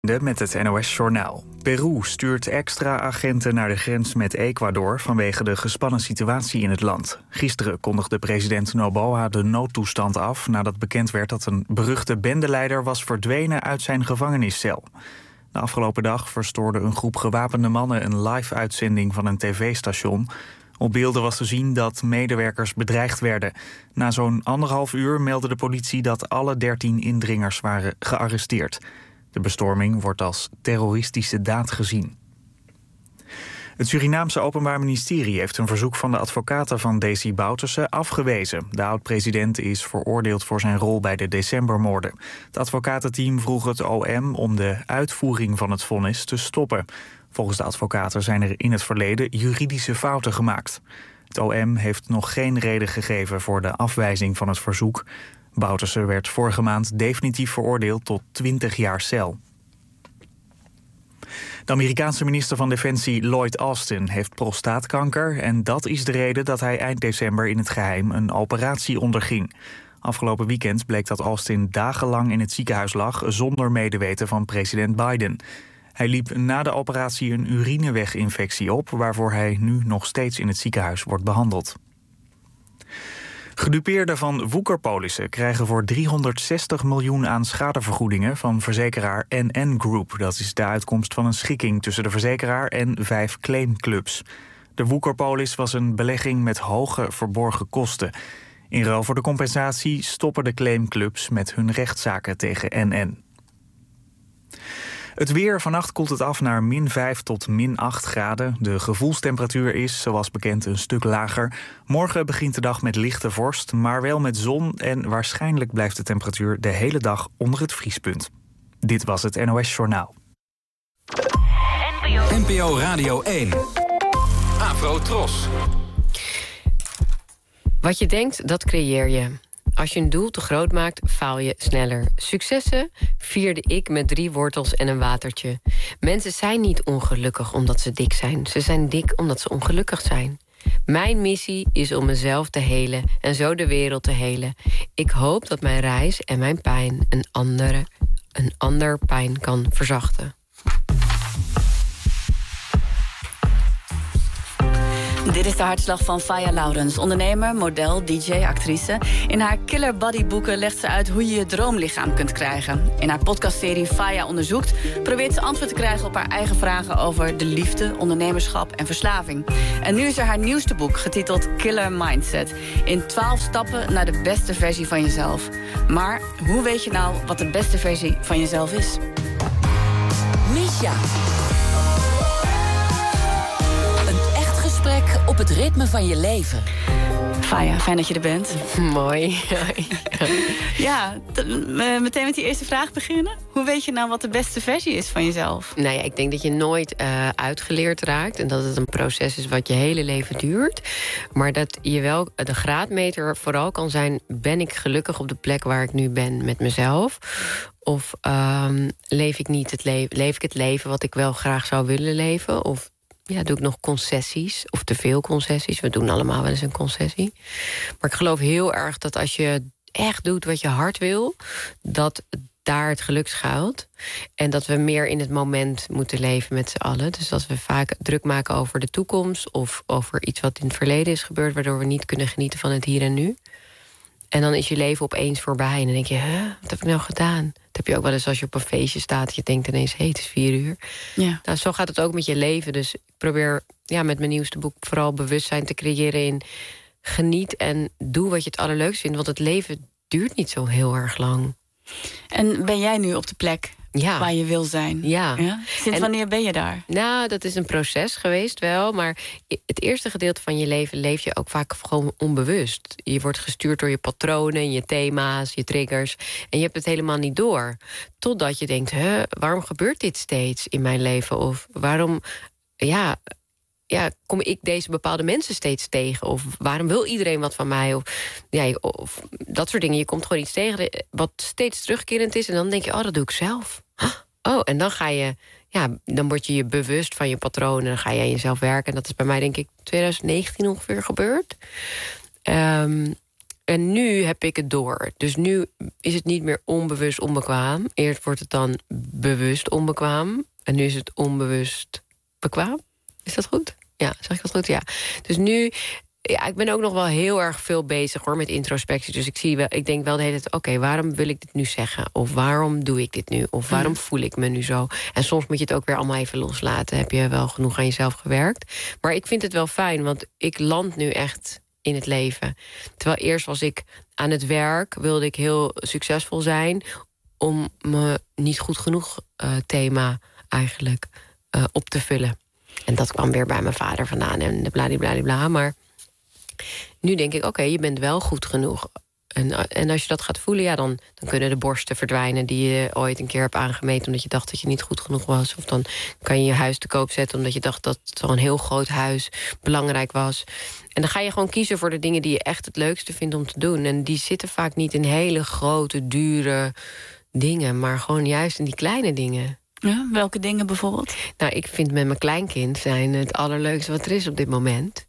Met het NOS-journaal. Peru stuurt extra agenten naar de grens met Ecuador vanwege de gespannen situatie in het land. Gisteren kondigde president Noboa de noodtoestand af nadat bekend werd dat een beruchte bendeleider was verdwenen uit zijn gevangeniscel. De afgelopen dag verstoorde een groep gewapende mannen een live-uitzending van een tv-station. Op beelden was te zien dat medewerkers bedreigd werden. Na zo'n 1,5 uur meldde de politie dat alle 13 indringers waren gearresteerd. De bestorming wordt als terroristische daad gezien. Het Surinaamse Openbaar Ministerie heeft een verzoek van de advocaten van Desi Bouterse afgewezen. De oud-president is veroordeeld voor zijn rol bij de decembermoorden. Het advocatenteam vroeg het OM om de uitvoering van het vonnis te stoppen. Volgens de advocaten zijn er in het verleden juridische fouten gemaakt. Het OM heeft nog geen reden gegeven voor de afwijzing van het verzoek. Bouterse werd vorige maand definitief veroordeeld tot 20 jaar cel. De Amerikaanse minister van Defensie Lloyd Austin heeft prostaatkanker en dat is de reden dat hij eind december in het geheim een operatie onderging. Afgelopen weekend bleek dat Austin dagenlang in het ziekenhuis lag zonder medeweten van president Biden. Hij liep na de operatie een urineweginfectie op, waarvoor hij nu nog steeds in het ziekenhuis wordt behandeld. Gedupeerden van woekerpolissen krijgen voor 360 miljoen aan schadevergoedingen van verzekeraar NN Group. Dat is de uitkomst van een schikking tussen de verzekeraar en 5 claimclubs. De woekerpolis was een belegging met hoge verborgen kosten. In ruil voor de compensatie stoppen de claimclubs met hun rechtszaken tegen NN. Het weer, vannacht koelt het af naar -5 tot -8 graden. De gevoelstemperatuur is, zoals bekend, een stuk lager. Morgen begint de dag met lichte vorst, maar wel met zon en waarschijnlijk blijft de temperatuur de hele dag onder het vriespunt. Dit was het NOS Journaal. NPO Radio 1. Afro Tros. Wat je denkt, dat creëer je. Als je een doel te groot maakt, faal je sneller. Successen vierde ik met 3 wortels en een watertje. Mensen zijn niet ongelukkig omdat ze dik zijn. Ze zijn dik omdat ze ongelukkig zijn. Mijn missie is om mezelf te helen en zo de wereld te helen. Ik hoop dat mijn reis en mijn pijn een ander pijn kan verzachten. Dit is de hartslag van Faya Laurens, ondernemer, model, DJ, actrice. In haar Killer Body boeken legt ze uit hoe je je droomlichaam kunt krijgen. In haar podcastserie Faya onderzoekt probeert ze antwoord te krijgen op haar eigen vragen over de liefde, ondernemerschap en verslaving. En nu is er haar nieuwste boek, getiteld Killer Mindset. In 12 stappen naar de beste versie van jezelf. Maar hoe weet je nou wat de beste versie van jezelf is? Misha. Gesprek op het ritme van je leven. Faya, fijn dat je er bent. Mooi. Ja, meteen met die eerste vraag beginnen. Hoe weet je nou wat de beste versie is van jezelf? Nou ja, ik denk dat je nooit uitgeleerd raakt en dat het een proces is wat je hele leven duurt. Maar dat je wel de graadmeter vooral kan zijn: ben ik gelukkig op de plek waar ik nu ben met mezelf? Of leef ik het leven wat ik wel graag zou willen leven? Of doe ik nog concessies, of te veel concessies. We doen allemaal wel eens een concessie. Maar ik geloof heel erg dat als je echt doet wat je hart wil, dat daar het geluk schuilt. En dat we meer in het moment moeten leven met z'n allen. Dus dat we vaak druk maken over de toekomst of over iets wat in het verleden is gebeurd, waardoor we niet kunnen genieten van het hier en nu. En dan is je leven opeens voorbij. En dan denk je, wat heb ik nou gedaan? Dat heb je ook wel eens als je op een feestje staat. Je denkt ineens, het is 4 uur. Ja. Nou, zo gaat het ook met je leven. Dus ik probeer met mijn nieuwste boek vooral bewustzijn te creëren in geniet en doe wat je het allerleukst vindt. Want het leven duurt niet zo heel erg lang. En ben jij nu op de plek waar je wil zijn? Ja. Sinds wanneer ben je daar? Nou, dat is een proces geweest wel. Maar het eerste gedeelte van je leven leef je ook vaak gewoon onbewust. Je wordt gestuurd door je patronen, je thema's, je triggers. En je hebt het helemaal niet door. Totdat je denkt, waarom gebeurt dit steeds in mijn leven? Of waarom kom ik deze bepaalde mensen steeds tegen? Of waarom wil iedereen wat van mij? Of dat soort dingen. Je komt gewoon iets tegen wat steeds terugkerend is. En dan denk je, dat doe ik zelf. En dan ga je, dan word je je bewust van je patronen. Dan ga je aan jezelf werken. En dat is bij mij denk ik 2019 ongeveer gebeurd. En nu heb ik het door. Dus nu is het niet meer onbewust onbekwaam. Eerst wordt het dan bewust onbekwaam. En nu is het onbewust bekwaam. Is dat goed? Ja, zeg ik dat goed? Ja. Dus nu... Ja, ik ben ook nog wel heel erg veel bezig hoor met introspectie. Dus ik denk wel de hele tijd... oké, waarom wil ik dit nu zeggen? Of waarom doe ik dit nu? Of waarom voel ik me nu zo? En soms moet je het ook weer allemaal even loslaten. Heb je wel genoeg aan jezelf gewerkt? Maar ik vind het wel fijn, want ik land nu echt in het leven. Terwijl eerst was ik aan het werk, wilde ik heel succesvol zijn... om me niet goed genoeg thema eigenlijk op te vullen. En dat kwam weer bij mijn vader vandaan en bladibladibla. Maar nu denk ik, oké, je bent wel goed genoeg. En als je dat gaat voelen, ja, dan kunnen de borsten verdwijnen... die je ooit een keer hebt aangemeten omdat je dacht dat je niet goed genoeg was. Of dan kan je je huis te koop zetten omdat je dacht dat zo'n heel groot huis belangrijk was. En dan ga je gewoon kiezen voor de dingen die je echt het leukste vindt om te doen. En die zitten vaak niet in hele grote, dure dingen... maar gewoon juist in die kleine dingen. Ja, welke dingen bijvoorbeeld? Nou, ik vind met mijn kleinkind zijn het allerleukste wat er is op dit moment...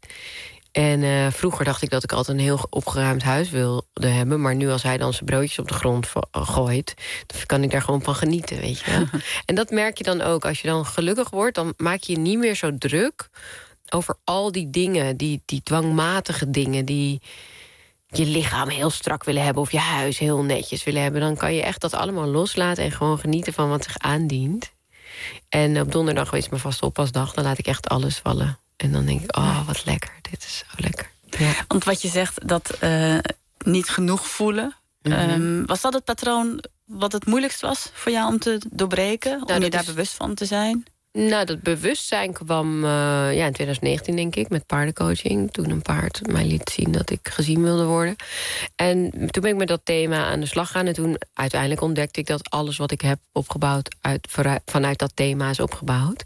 En vroeger dacht ik dat ik altijd een heel opgeruimd huis wilde hebben. Maar nu als hij dan zijn broodjes op de grond gooit... dan kan ik daar gewoon van genieten, weet je wel. En dat merk je dan ook. Als je dan gelukkig wordt, dan maak je je niet meer zo druk... over al die dingen, die dwangmatige dingen... die je lichaam heel strak willen hebben... of je huis heel netjes willen hebben. Dan kan je echt dat allemaal loslaten en gewoon genieten van wat zich aandient. En op donderdag is mijn vaste oppasdag. Dan laat ik echt alles vallen. En dan denk ik, oh, wat lekker. Dit is zo lekker. Ja. Want wat je zegt, dat niet genoeg voelen... was dat het patroon wat het moeilijkst was voor jou om te doorbreken? Om je daar bewust van te zijn? Nou, dat bewustzijn kwam in 2019, denk ik, met paardencoaching. Toen een paard mij liet zien dat ik gezien wilde worden. En toen ben ik met dat thema aan de slag gegaan. En toen uiteindelijk ontdekte ik dat alles wat ik heb opgebouwd... vanuit dat thema is opgebouwd.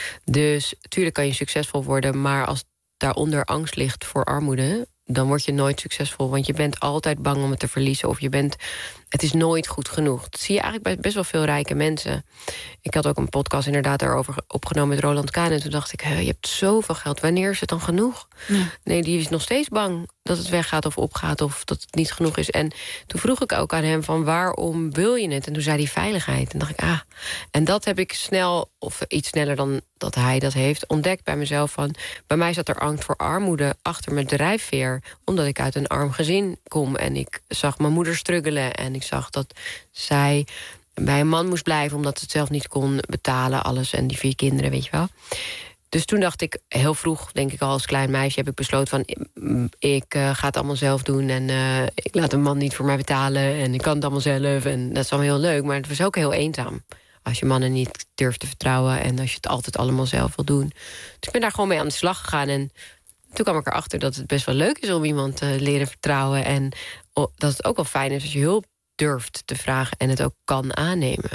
Dus tuurlijk kan je succesvol worden... maar als daaronder angst ligt voor armoede... dan word je nooit succesvol. Want je bent altijd bang om het te verliezen. Of het is nooit goed genoeg. Dat zie je eigenlijk bij best wel veel rijke mensen. Ik had ook een podcast inderdaad daarover opgenomen met Roland Kaan. En toen dacht ik, je hebt zoveel geld. Wanneer is het dan genoeg? Ja. Nee, die is nog steeds bang dat het weggaat of opgaat... of dat het niet genoeg is. En toen vroeg ik ook aan hem van waarom wil je het? En toen zei hij veiligheid. En dacht ik, En dat heb ik snel, of iets sneller dan dat hij dat heeft... ontdekt bij mezelf van... bij mij zat er angst voor armoede achter mijn drijfveer... omdat ik uit een arm gezin kom. En ik zag mijn moeder struggelen. En ik zag dat zij bij een man moest blijven... omdat ze het zelf niet kon betalen, alles. En die 4 kinderen, weet je wel. Dus toen dacht ik, heel vroeg, denk ik al als klein meisje... heb ik besloten van, ik ga het allemaal zelf doen... en ik laat een man niet voor mij betalen... en ik kan het allemaal zelf. En dat is allemaal heel leuk, maar het was ook heel eenzaam... als je mannen niet durft te vertrouwen... en als je het altijd allemaal zelf wil doen. Dus ik ben daar gewoon mee aan de slag gegaan... en toen kwam ik erachter dat het best wel leuk is... om iemand te leren vertrouwen... en dat het ook wel fijn is als je hulp durft te vragen... en het ook kan aannemen.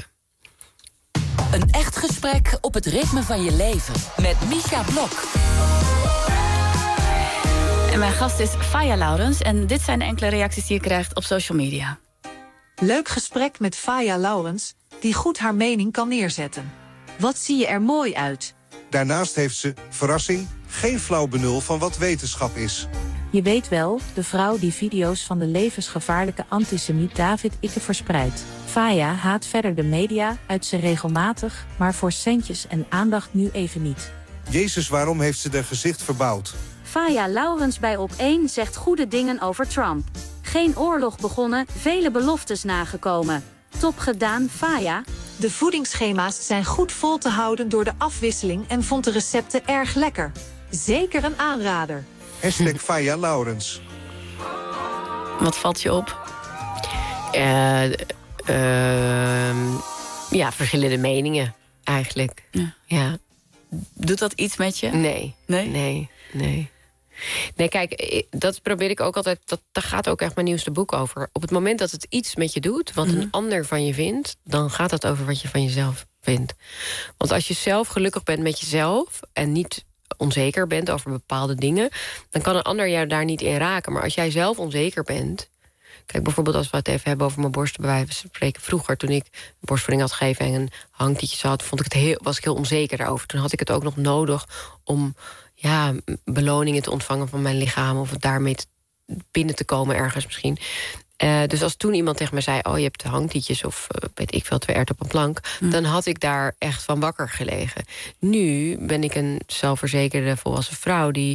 Een echt gesprek op het ritme van je leven. Met Misha Blok. En mijn gast is Faya Laurens. En dit zijn de enkele reacties die je krijgt op social media. Leuk gesprek met Faya Laurens, die goed haar mening kan neerzetten. Wat zie je er mooi uit? Daarnaast heeft ze, verrassing, geen flauw benul van wat wetenschap is. Je weet wel, de vrouw die video's van de levensgevaarlijke antisemiet David Icke verspreidt. Faya haat verder de media, uit ze regelmatig, maar voor centjes en aandacht nu even niet. Jezus, waarom heeft ze haar gezicht verbouwd? Faya Laurens bij Op1 zegt goede dingen over Trump. Geen oorlog begonnen, vele beloftes nagekomen. Top gedaan, Faya. De voedingsschema's zijn goed vol te houden door de afwisseling... en vond de recepten erg lekker. Zeker een aanrader. Faya Laurens. Wat valt je op? Verschillende meningen, eigenlijk. Ja. Doet dat iets met je? Nee, kijk, dat probeer ik ook altijd... daar gaat ook echt mijn nieuwste boek over. Op het moment dat het iets met je doet... wat een ander van je vindt... dan gaat het over wat je van jezelf vindt. Want als je zelf gelukkig bent met jezelf... en niet onzeker bent over bepaalde dingen... dan kan een ander jou daar niet in raken. Maar als jij zelf onzeker bent... Kijk, bijvoorbeeld als we het even hebben over mijn borsten... bij wijze van spreken vroeger, toen ik borstvoeding had gegeven... en een hangtietje had, was ik heel onzeker daarover. Toen had ik het ook nog nodig om beloningen te ontvangen van mijn lichaam... of het daarmee binnen te komen ergens misschien. Dus als toen iemand tegen me zei, je hebt hangtietjes of weet ik veel, 2 erwten op een plank, dan had ik daar echt van wakker gelegen. Nu ben ik een zelfverzekerde volwassen vrouw die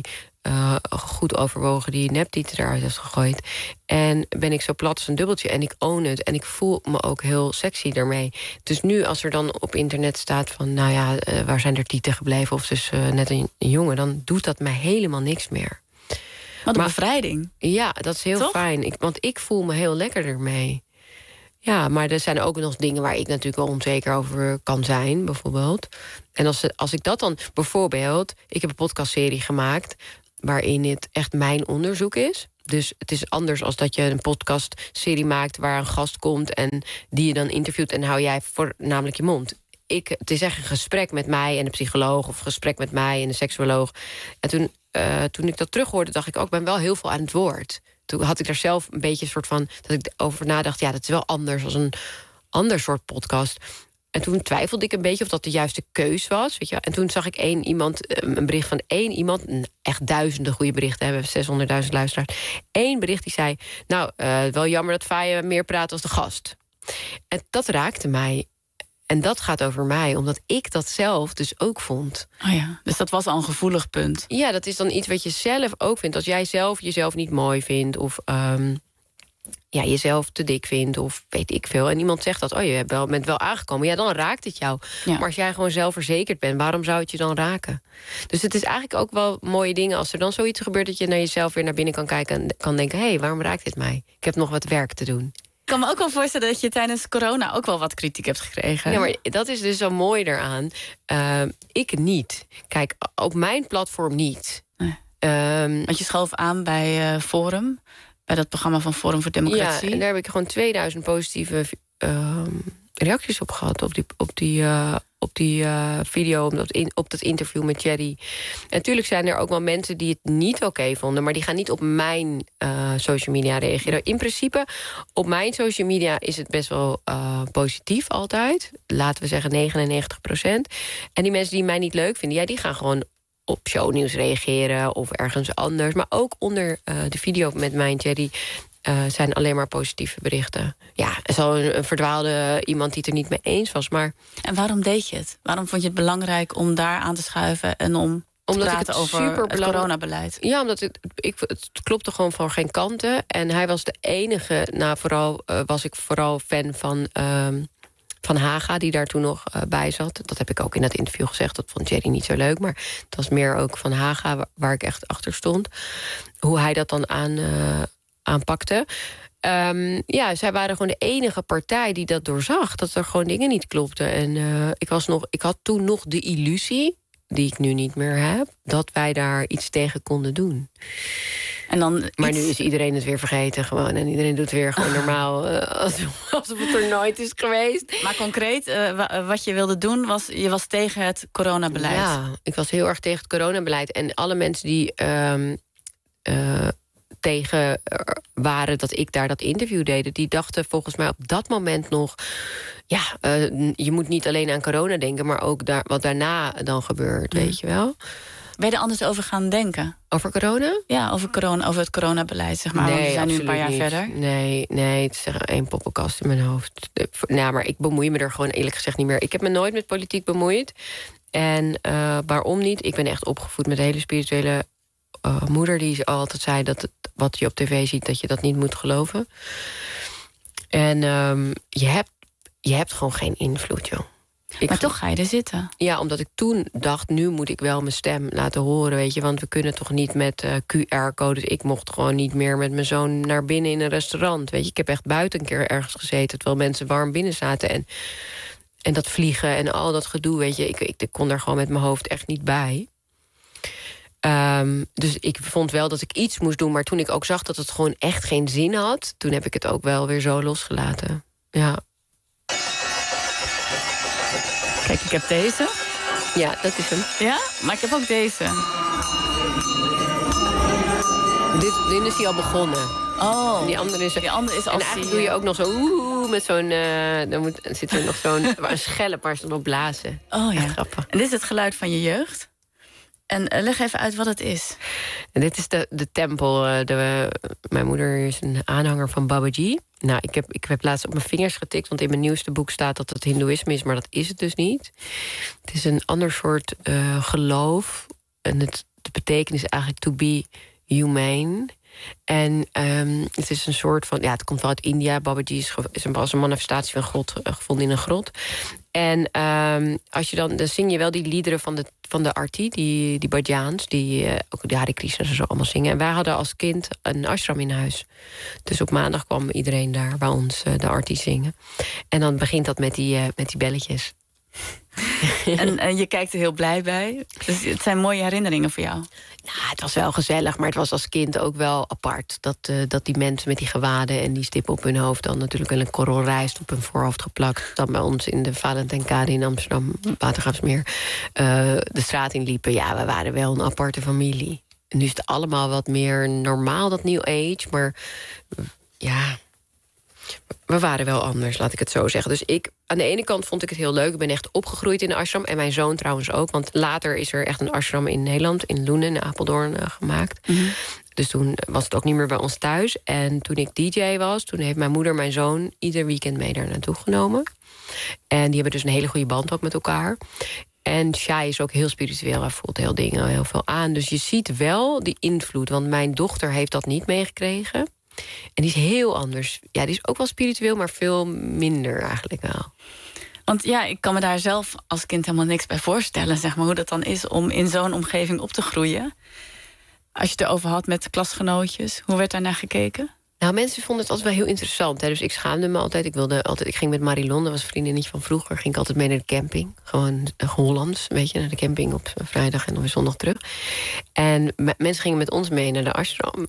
goed overwogen die neptieten eruit heeft gegooid. En ben ik zo plat als een dubbeltje en ik own het. En ik voel me ook heel sexy daarmee. Dus nu als er dan op internet staat van, waar zijn er tieten gebleven? Of dus net een jongen, dan doet dat mij helemaal niks meer. Wat een bevrijding. Ja, dat is heel fijn. Want ik voel me heel lekker ermee. Ja, maar er zijn ook nog dingen waar ik natuurlijk wel onzeker over kan zijn, bijvoorbeeld. En als ik dat dan, bijvoorbeeld, ik heb een podcastserie gemaakt waarin het echt mijn onderzoek is. Dus het is anders als dat je een podcastserie maakt waar een gast komt en die je dan interviewt en hou jij voornamelijk je mond. Het is echt een gesprek met mij en een psycholoog of een gesprek met mij en een seksuoloog. En toen ik dat terughoorde, dacht ik ook, ik ben wel heel veel aan het woord. Toen had ik daar zelf een beetje een soort van, dat ik over nadacht, dat is wel anders als een ander soort podcast. En toen twijfelde ik een beetje of dat de juiste keus was. Weet je? En toen zag ik een bericht van één iemand, echt duizenden goede berichten, hebben 600.000 luisteraars. 1 bericht die zei, wel jammer dat Faye meer praat als de gast. En dat raakte mij. En dat gaat over mij, omdat ik dat zelf dus ook vond. Oh ja, dus dat was al een gevoelig punt. Ja, dat is dan iets wat je zelf ook vindt. Als jij zelf jezelf niet mooi vindt of jezelf te dik vindt of weet ik veel. En iemand zegt dat, je bent wel aangekomen. Ja, dan raakt het jou. Ja. Maar als jij gewoon zelfverzekerd bent, waarom zou het je dan raken? Dus het is eigenlijk ook wel mooie dingen als er dan zoiets gebeurt dat je naar jezelf weer naar binnen kan kijken en kan denken, waarom raakt dit mij? Ik heb nog wat werk te doen. Ik kan me ook wel voorstellen dat je tijdens corona ook wel wat kritiek hebt gekregen. Ja, maar dat is dus zo mooi eraan. Ik niet. Kijk, op mijn platform niet. Nee. Want je schoof aan bij Forum, bij dat programma van Forum voor Democratie. Ja, en daar heb ik gewoon 2000 positieve reacties op gehad. Op die video, op dat interview met Jerry. En natuurlijk zijn er ook wel mensen die het niet oké vonden, maar die gaan niet op mijn social media reageren. In principe, op mijn social media is het best wel positief altijd. Laten we zeggen 99%. En die mensen die mij niet leuk vinden, die gaan gewoon op shownieuws reageren of ergens anders. Maar ook onder de video met mij en Jerry zijn alleen maar positieve berichten. Ja, er is al een verdwaalde iemand die het er niet mee eens was. Maar en waarom deed je het? Waarom vond je het belangrijk om daar aan te schuiven en om te praten over het coronabeleid? Ja, omdat het klopte gewoon van geen kanten. En hij was de enige, was ik vooral fan van Haga, die daar toen nog bij zat. Dat heb ik ook in dat interview gezegd. Dat vond Jerry niet zo leuk. Maar het was meer ook van Haga waar ik echt achter stond. Hoe hij dat dan aanpakte. Zij waren gewoon de enige partij die dat doorzag. Dat er gewoon dingen niet klopten. En ik had toen nog de illusie, die ik nu niet meer heb, dat wij daar iets tegen konden doen. Maar nu is iedereen het weer vergeten gewoon. En iedereen doet weer gewoon normaal alsof het er nooit is geweest. Maar concreet, wat je wilde doen, je was tegen het coronabeleid. Ja, ik was heel erg tegen het coronabeleid. En alle mensen die tegen waren dat ik daar dat interview deed, die dachten volgens mij op dat moment nog, je moet niet alleen aan corona denken, maar ook wat daarna dan gebeurt, weet je wel. Ben je er anders over gaan denken? Over corona? Ja, over het coronabeleid, zeg maar. Nee, want we zijn nu een paar jaar niet. verder. Nee, het is echt 1 poppenkast in mijn hoofd. Maar ik bemoei me er gewoon eerlijk gezegd niet meer. Ik heb me nooit met politiek bemoeid. En waarom niet? Ik ben echt opgevoed met een hele spirituele moeder die altijd zei dat wat je op tv ziet, dat je dat niet moet geloven. En je hebt gewoon geen invloed, joh. Maar toch ga je er zitten. Ja, omdat ik toen dacht, nu moet ik wel mijn stem laten horen, weet je. Want we kunnen toch niet met QR-codes. Ik mocht gewoon niet meer met mijn zoon naar binnen in een restaurant, weet je. Ik heb echt buiten een keer ergens gezeten, terwijl mensen warm binnen zaten. En dat vliegen en al dat gedoe, weet je. Ik kon daar gewoon met mijn hoofd echt niet bij. Dus ik vond wel dat ik iets moest doen. Maar toen ik ook zag dat het gewoon echt geen zin had, toen heb ik het ook wel weer zo losgelaten. Ja. Kijk, ik heb deze. Ja, dat is hem. Ja, maar ik heb ook deze. Dit is die al begonnen. Oh, en die andere is al. En eigenlijk doe je ook nog zo met zo'n. Dan zit er nog zo'n een schelp waar ze op blazen. Oh ja. Echt grappig. En dit is het geluid van je jeugd. En leg even uit wat het is. En dit is de tempel. Mijn moeder is een aanhanger van Babaji. Nou, ik heb laatst op mijn vingers getikt, want in mijn nieuwste boek staat dat het hindoeïsme is, maar dat is het dus niet. Het is een ander soort geloof. En de betekenis is eigenlijk to be humane. En het is een soort van... Ja, het komt wel uit India. Babaji was een manifestatie van God, gevonden in een grot. En als je dan zing je wel die liederen van de arti, die bhajans, die ook de Hare Krishna's en zo allemaal zingen. En wij hadden als kind een ashram in huis. Dus op maandag kwam iedereen daar bij ons de arti zingen. En dan begint dat met die belletjes. En je kijkt er heel blij bij. Dus het zijn mooie herinneringen voor jou. Nou, het was wel gezellig, maar het was als kind ook wel apart. Dat die mensen met die gewaden en die stippen op hun hoofd dan natuurlijk wel een korrelrijst op hun voorhoofd geplakt. Dan bij ons in de Valentijnkade in Amsterdam, Watergraafsmeer, de straat in liepen. Ja, we waren wel een aparte familie. En nu is het allemaal wat meer normaal, dat New Age. Maar ja, we waren wel anders, laat ik het zo zeggen. Dus aan de ene kant vond ik het heel leuk. Ik ben echt opgegroeid in de ashram. En mijn zoon trouwens ook. Want later is er echt een ashram in Nederland, in Loenen, in Apeldoorn, gemaakt. Mm-hmm. Dus toen was het ook niet meer bij ons thuis. En toen ik DJ was, toen heeft mijn moeder mijn zoon ieder weekend mee daar naartoe genomen. En die hebben dus een hele goede band ook met elkaar. En Shai is ook heel spiritueel. Hij voelt heel dingen heel veel aan. Dus je ziet wel die invloed. Want mijn dochter heeft dat niet meegekregen. En die is heel anders. Ja, die is ook wel spiritueel, maar veel minder eigenlijk wel. Want ja, ik kan me daar zelf als kind helemaal niks bij voorstellen, zeg maar, hoe dat dan is om in zo'n omgeving op te groeien. Als je het erover had met klasgenootjes, hoe werd daar naar gekeken? Nou, mensen vonden het altijd wel heel interessant. Hè? Dus ik schaamde me altijd. Ik ging met Marilon, dat was een vriendinnetje van vroeger, ging ik altijd mee naar de camping. Gewoon Hollands, weet je, naar de camping op vrijdag en dan weer zondag terug. En mensen gingen met ons mee naar de ashram.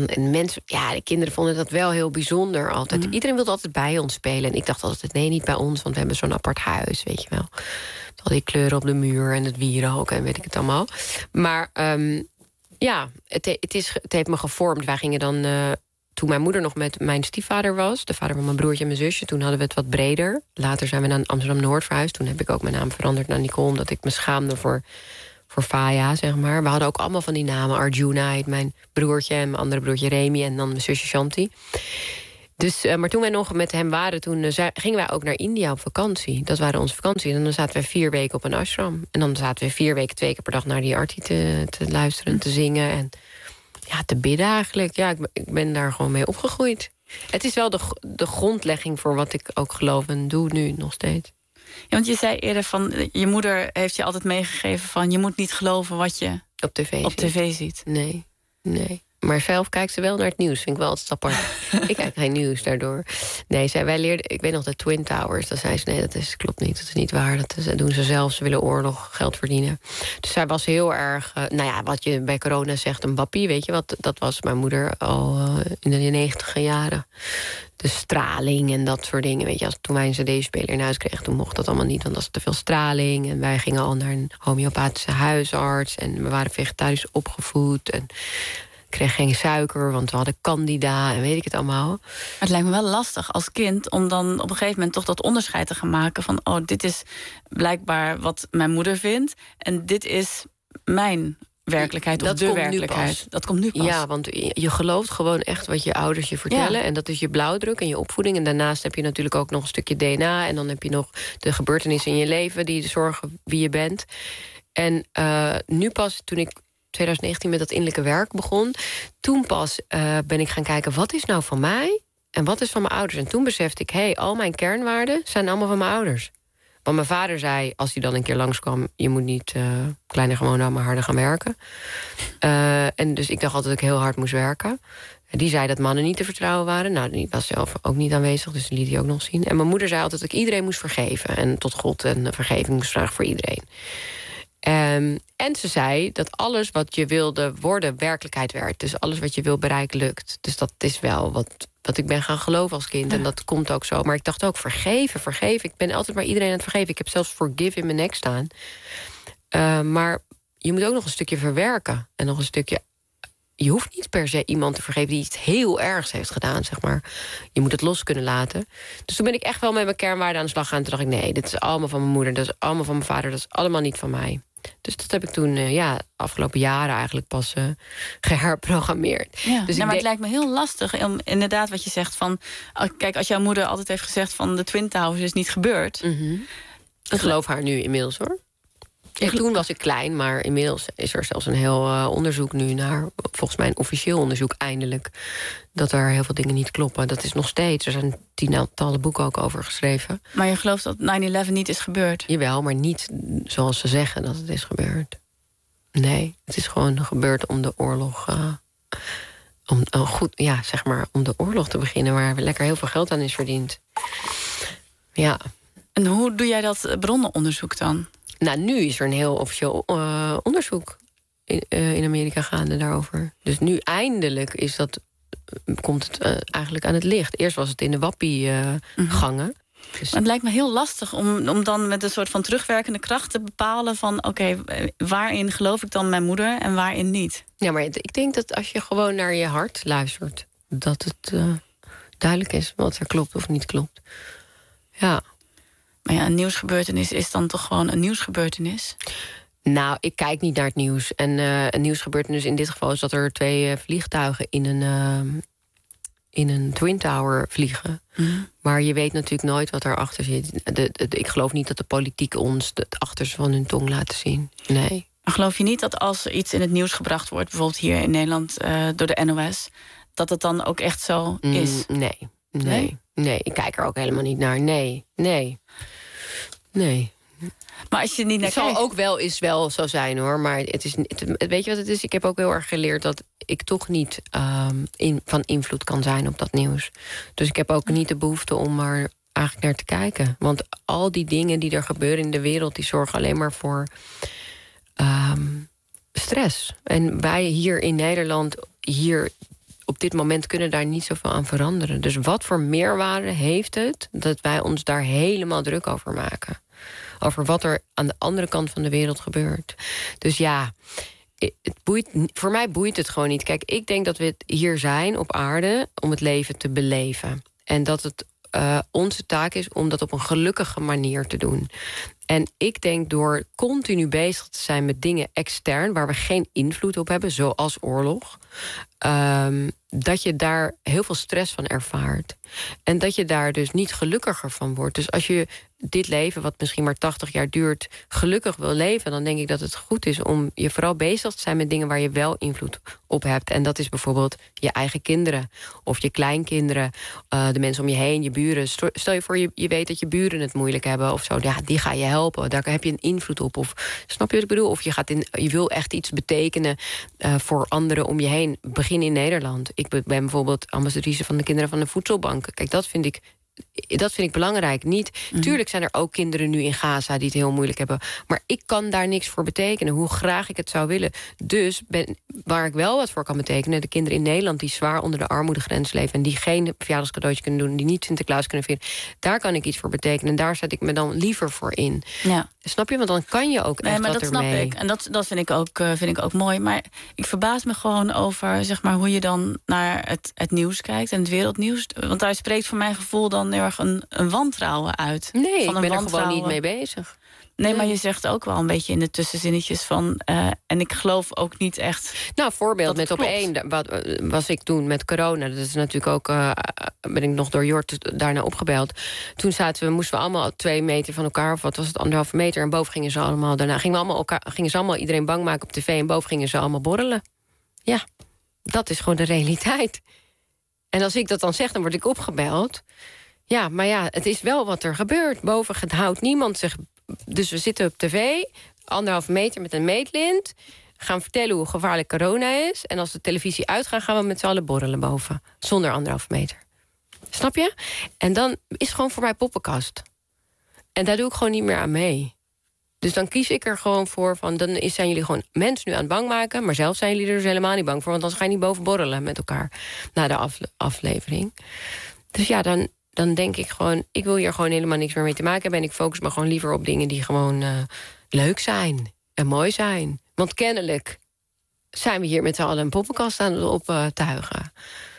De kinderen vonden dat wel heel bijzonder altijd. Mm. Iedereen wilde altijd bij ons spelen. En ik dacht altijd, nee, niet bij ons, want we hebben zo'n apart huis, weet je wel. Al die kleuren op de muur en het wierook en weet ik het allemaal. Maar het heeft me gevormd. Wij gingen dan... Toen mijn moeder nog met mijn stiefvader was, de vader van mijn broertje en mijn zusje, toen hadden we het wat breder. Later zijn we naar Amsterdam-Noord verhuisd. Toen heb ik ook mijn naam veranderd naar Nicole, omdat ik me schaamde voor Faya, zeg maar. We hadden ook allemaal van die namen. Arjuna heet mijn broertje en mijn andere broertje Remy en dan mijn zusje Shanti. Dus, maar toen wij nog met hem waren, toen gingen wij ook naar India op vakantie. Dat waren onze vakantie. En dan zaten wij 4 weken op een ashram. En dan zaten we 4 weken 2 keer per dag naar die arti te luisteren, te zingen en te bidden eigenlijk. Ja, ik ben daar gewoon mee opgegroeid. Het is wel de grondlegging voor wat ik ook geloof en doe nu nog steeds. Ja, want je zei eerder van, je moeder heeft je altijd meegegeven van, je moet niet geloven wat je op tv ziet. Nee. Maar zelf kijkt ze wel naar het nieuws. Vind ik wel altijd apart. Ik kijk geen nieuws daardoor. Nee, wij leerden... Ik weet nog de Twin Towers. Dan zei ze, nee, klopt niet. Dat is niet waar. Dat doen ze zelf. Ze willen oorlog, geld verdienen. Dus zij was heel erg... wat je bij corona zegt, een wappie. Weet je wat? Dat was mijn moeder al in de 90e jaren. De straling en dat soort dingen. Weet je, toen wij een cd-speler in huis kregen, toen mocht dat allemaal niet, want dat was te veel straling. En wij gingen al naar een homeopathische huisarts. En we waren vegetarisch opgevoed. En ik kreeg geen suiker, want we hadden candida en weet ik het allemaal. Maar het lijkt me wel lastig als kind om dan op een gegeven moment toch dat onderscheid te gaan maken van, oh, dit is blijkbaar wat mijn moeder vindt en dit is mijn werkelijkheid of de werkelijkheid. Dat komt nu pas. Ja, want je gelooft gewoon echt wat je ouders je vertellen. Ja. En dat is je blauwdruk en je opvoeding. En daarnaast heb je natuurlijk ook nog een stukje DNA. En dan heb je nog de gebeurtenissen in je leven die zorgen wie je bent. En nu pas, toen ik 2019 met dat innerlijke werk begon, toen pas ben ik gaan kijken, wat is nou van mij en wat is van mijn ouders? En toen besefte ik, al mijn kernwaarden zijn allemaal van mijn ouders. Want mijn vader zei, als hij dan een keer langskwam, je moet niet kleiner gaan wonen, maar harder gaan werken. En dus ik dacht altijd dat ik heel hard moest werken. Die zei dat mannen niet te vertrouwen waren. Nou, die was zelf ook niet aanwezig, dus die liet hij ook nog zien. En mijn moeder zei altijd dat ik iedereen moest vergeven. En tot God en vergeving moest vragen voor iedereen. En ze zei dat alles wat je wilde worden werkelijkheid werd. Dus alles wat je wil bereiken lukt. Dus dat is wel wat ik ben gaan geloven als kind. Ja. En dat komt ook zo. Maar ik dacht ook, vergeven. Ik ben altijd maar iedereen aan het vergeven. Ik heb zelfs forgive in mijn nek staan. Maar je moet ook nog een stukje verwerken. En nog een stukje... Je hoeft niet per se iemand te vergeven die iets heel ergs heeft gedaan, zeg maar. Je moet het los kunnen laten. Dus toen ben ik echt wel met mijn kernwaarden aan de slag gaan. Toen dacht ik, nee, dit is allemaal van mijn moeder. Dat is allemaal van mijn vader. Dat is allemaal niet van mij. Dus dat heb ik toen afgelopen jaren eigenlijk pas geherprogrammeerd. Ja. Dus maar het lijkt me heel lastig om inderdaad wat je zegt van... Kijk, als jouw moeder altijd heeft gezegd van de Twin Towers is niet gebeurd... Ik geloof haar nu inmiddels, hoor. En toen was ik klein, maar inmiddels is er zelfs een heel onderzoek nu naar... volgens mij een officieel onderzoek eindelijk... dat er heel veel dingen niet kloppen. Dat is nog steeds. Er zijn tientallen boeken ook over geschreven. Maar je gelooft dat 9/11 niet is gebeurd? Jawel, maar niet zoals ze zeggen dat het is gebeurd. Nee, het is gewoon gebeurd om de oorlog... om de oorlog te beginnen... waar lekker heel veel geld aan is verdiend. Ja. En hoe doe jij dat bronnenonderzoek dan? Nou, nu is er een heel officieel onderzoek in Amerika gaande daarover. Dus nu eindelijk komt het eigenlijk aan het licht. Eerst was het in de wappie-gangen. Dus... Maar het lijkt me heel lastig om dan met een soort van terugwerkende kracht te bepalen van... oké, waarin geloof ik dan mijn moeder en waarin niet? Ja, maar ik denk dat als je gewoon naar je hart luistert... dat het duidelijk is wat er klopt of niet klopt. Ja. Maar ja, een nieuwsgebeurtenis is dan toch gewoon een nieuwsgebeurtenis? Nou, ik kijk niet naar het nieuws. En een nieuwsgebeurtenis in dit geval is dat er 2 vliegtuigen in een Twin Tower vliegen. Maar je weet natuurlijk nooit wat erachter zit. Ik geloof niet dat de politiek ons het achterste van hun tong laten zien. Nee. Maar geloof je niet dat als er iets in het nieuws gebracht wordt... bijvoorbeeld hier in Nederland door de NOS... dat het dan ook echt zo is? Nee, ik kijk er ook helemaal niet naar. Nee. Maar als je niet naar het zal ook wel zo zijn, hoor. Maar het is, weet je wat het is? Ik heb ook heel erg geleerd dat ik toch niet van invloed kan zijn op dat nieuws. Dus ik heb ook niet de behoefte om er eigenlijk naar te kijken. Want al die dingen die er gebeuren in de wereld... die zorgen alleen maar voor stress. En wij hier in Nederland... op dit moment kunnen daar niet zoveel aan veranderen. Dus wat voor meerwaarde heeft het... dat wij ons daar helemaal druk over maken? Over wat er aan de andere kant van de wereld gebeurt. Dus ja, voor mij boeit het gewoon niet. Kijk, ik denk dat we hier zijn op aarde... om het leven te beleven. En dat het onze taak is om dat op een gelukkige manier te doen. En ik denk door continu bezig te zijn met dingen extern... waar we geen invloed op hebben, zoals oorlog... dat je daar heel veel stress van ervaart. En dat je daar dus niet gelukkiger van wordt. Dus als je dit leven, wat misschien maar 80 jaar duurt... gelukkig wil leven, dan denk ik dat het goed is... om je vooral bezig te zijn met dingen waar je wel invloed op hebt. En dat is bijvoorbeeld je eigen kinderen. Of je kleinkinderen, de mensen om je heen, je buren. Stel je voor, je weet dat je buren het moeilijk hebben of zo. Ja, die ga je helpen, daar heb je een invloed op. Of snap je wat ik bedoel? Of je wil echt iets betekenen voor anderen om je heen. Begin in Nederland. Ik ben bijvoorbeeld ambassadrice van de Kinderen van de Voedselbank. Kijk, dat vind ik belangrijk. Tuurlijk zijn er ook kinderen nu in Gaza die het heel moeilijk hebben. Maar ik kan daar niks voor betekenen, hoe graag ik het zou willen. Dus waar ik wel wat voor kan betekenen... de kinderen in Nederland die zwaar onder de armoedegrens leven... en die geen verjaardagscadeautje kunnen doen... die niet Sinterklaas kunnen vieren... daar kan ik iets voor betekenen. En daar zet ik me dan liever voor in. Ja. Snap je? Want dan kan je ook echt maar wat dat ermee. snap ik. En dat vind ik ook mooi. Maar ik verbaas me gewoon over zeg maar, hoe je dan naar het nieuws kijkt... en het wereldnieuws. Want daar spreekt voor mijn gevoel dan heel erg een wantrouwen uit. Nee, ik ben er gewoon niet mee bezig. Nee, maar je zegt ook wel een beetje in de tussenzinnetjes van... en ik geloof ook niet echt... Nou, voorbeeld met op 1, wat was ik toen met corona. Dat is natuurlijk ook, ben ik nog door Jort daarna opgebeld. Toen moesten we allemaal 2 meter van elkaar... of wat was het, 1,5 meter. En boven gingen ze allemaal, daarna gingen ze allemaal iedereen bang maken op tv... en boven gingen ze allemaal borrelen. Ja, dat is gewoon de realiteit. En als ik dat dan zeg, dan word ik opgebeld. Ja, maar ja, het is wel wat er gebeurt. Boven houdt niemand zich... Dus we zitten op tv, 1,5 meter met een meetlint... gaan vertellen hoe gevaarlijk corona is... en als de televisie uitgaat, gaan we met z'n allen borrelen boven. Zonder 1,5 meter. Snap je? En dan is het gewoon voor mij poppenkast. En daar doe ik gewoon niet meer aan mee. Dus dan kies ik er gewoon voor van... dan zijn jullie gewoon mensen nu aan het bang maken... maar zelf zijn jullie er dus helemaal niet bang voor... want dan ga je niet boven borrelen met elkaar... na de aflevering. Dus ja, dan denk ik gewoon... ik wil hier gewoon helemaal niks meer mee te maken hebben... en ik focus me gewoon liever op dingen die gewoon leuk zijn... en mooi zijn. Want kennelijk zijn we hier met z'n allen een poppenkast aan het optuigen.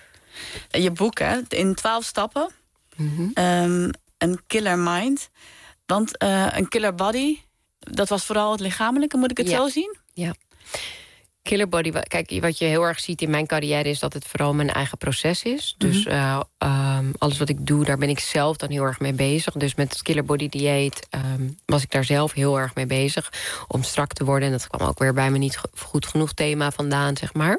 Je boek, hè, in 12 stappen. Een killer mind. Want een killer body dat was vooral het lichamelijke, moet ik het zo zien? Ja. Killer Body, kijk, wat je heel erg ziet in mijn carrière is dat het vooral mijn eigen proces is. Dus alles wat ik doe, daar ben ik zelf dan heel erg mee bezig. Dus met het Killer Body dieet was ik daar zelf heel erg mee bezig. Om strak te worden. En dat kwam ook weer bij me niet goed genoeg thema vandaan, zeg maar.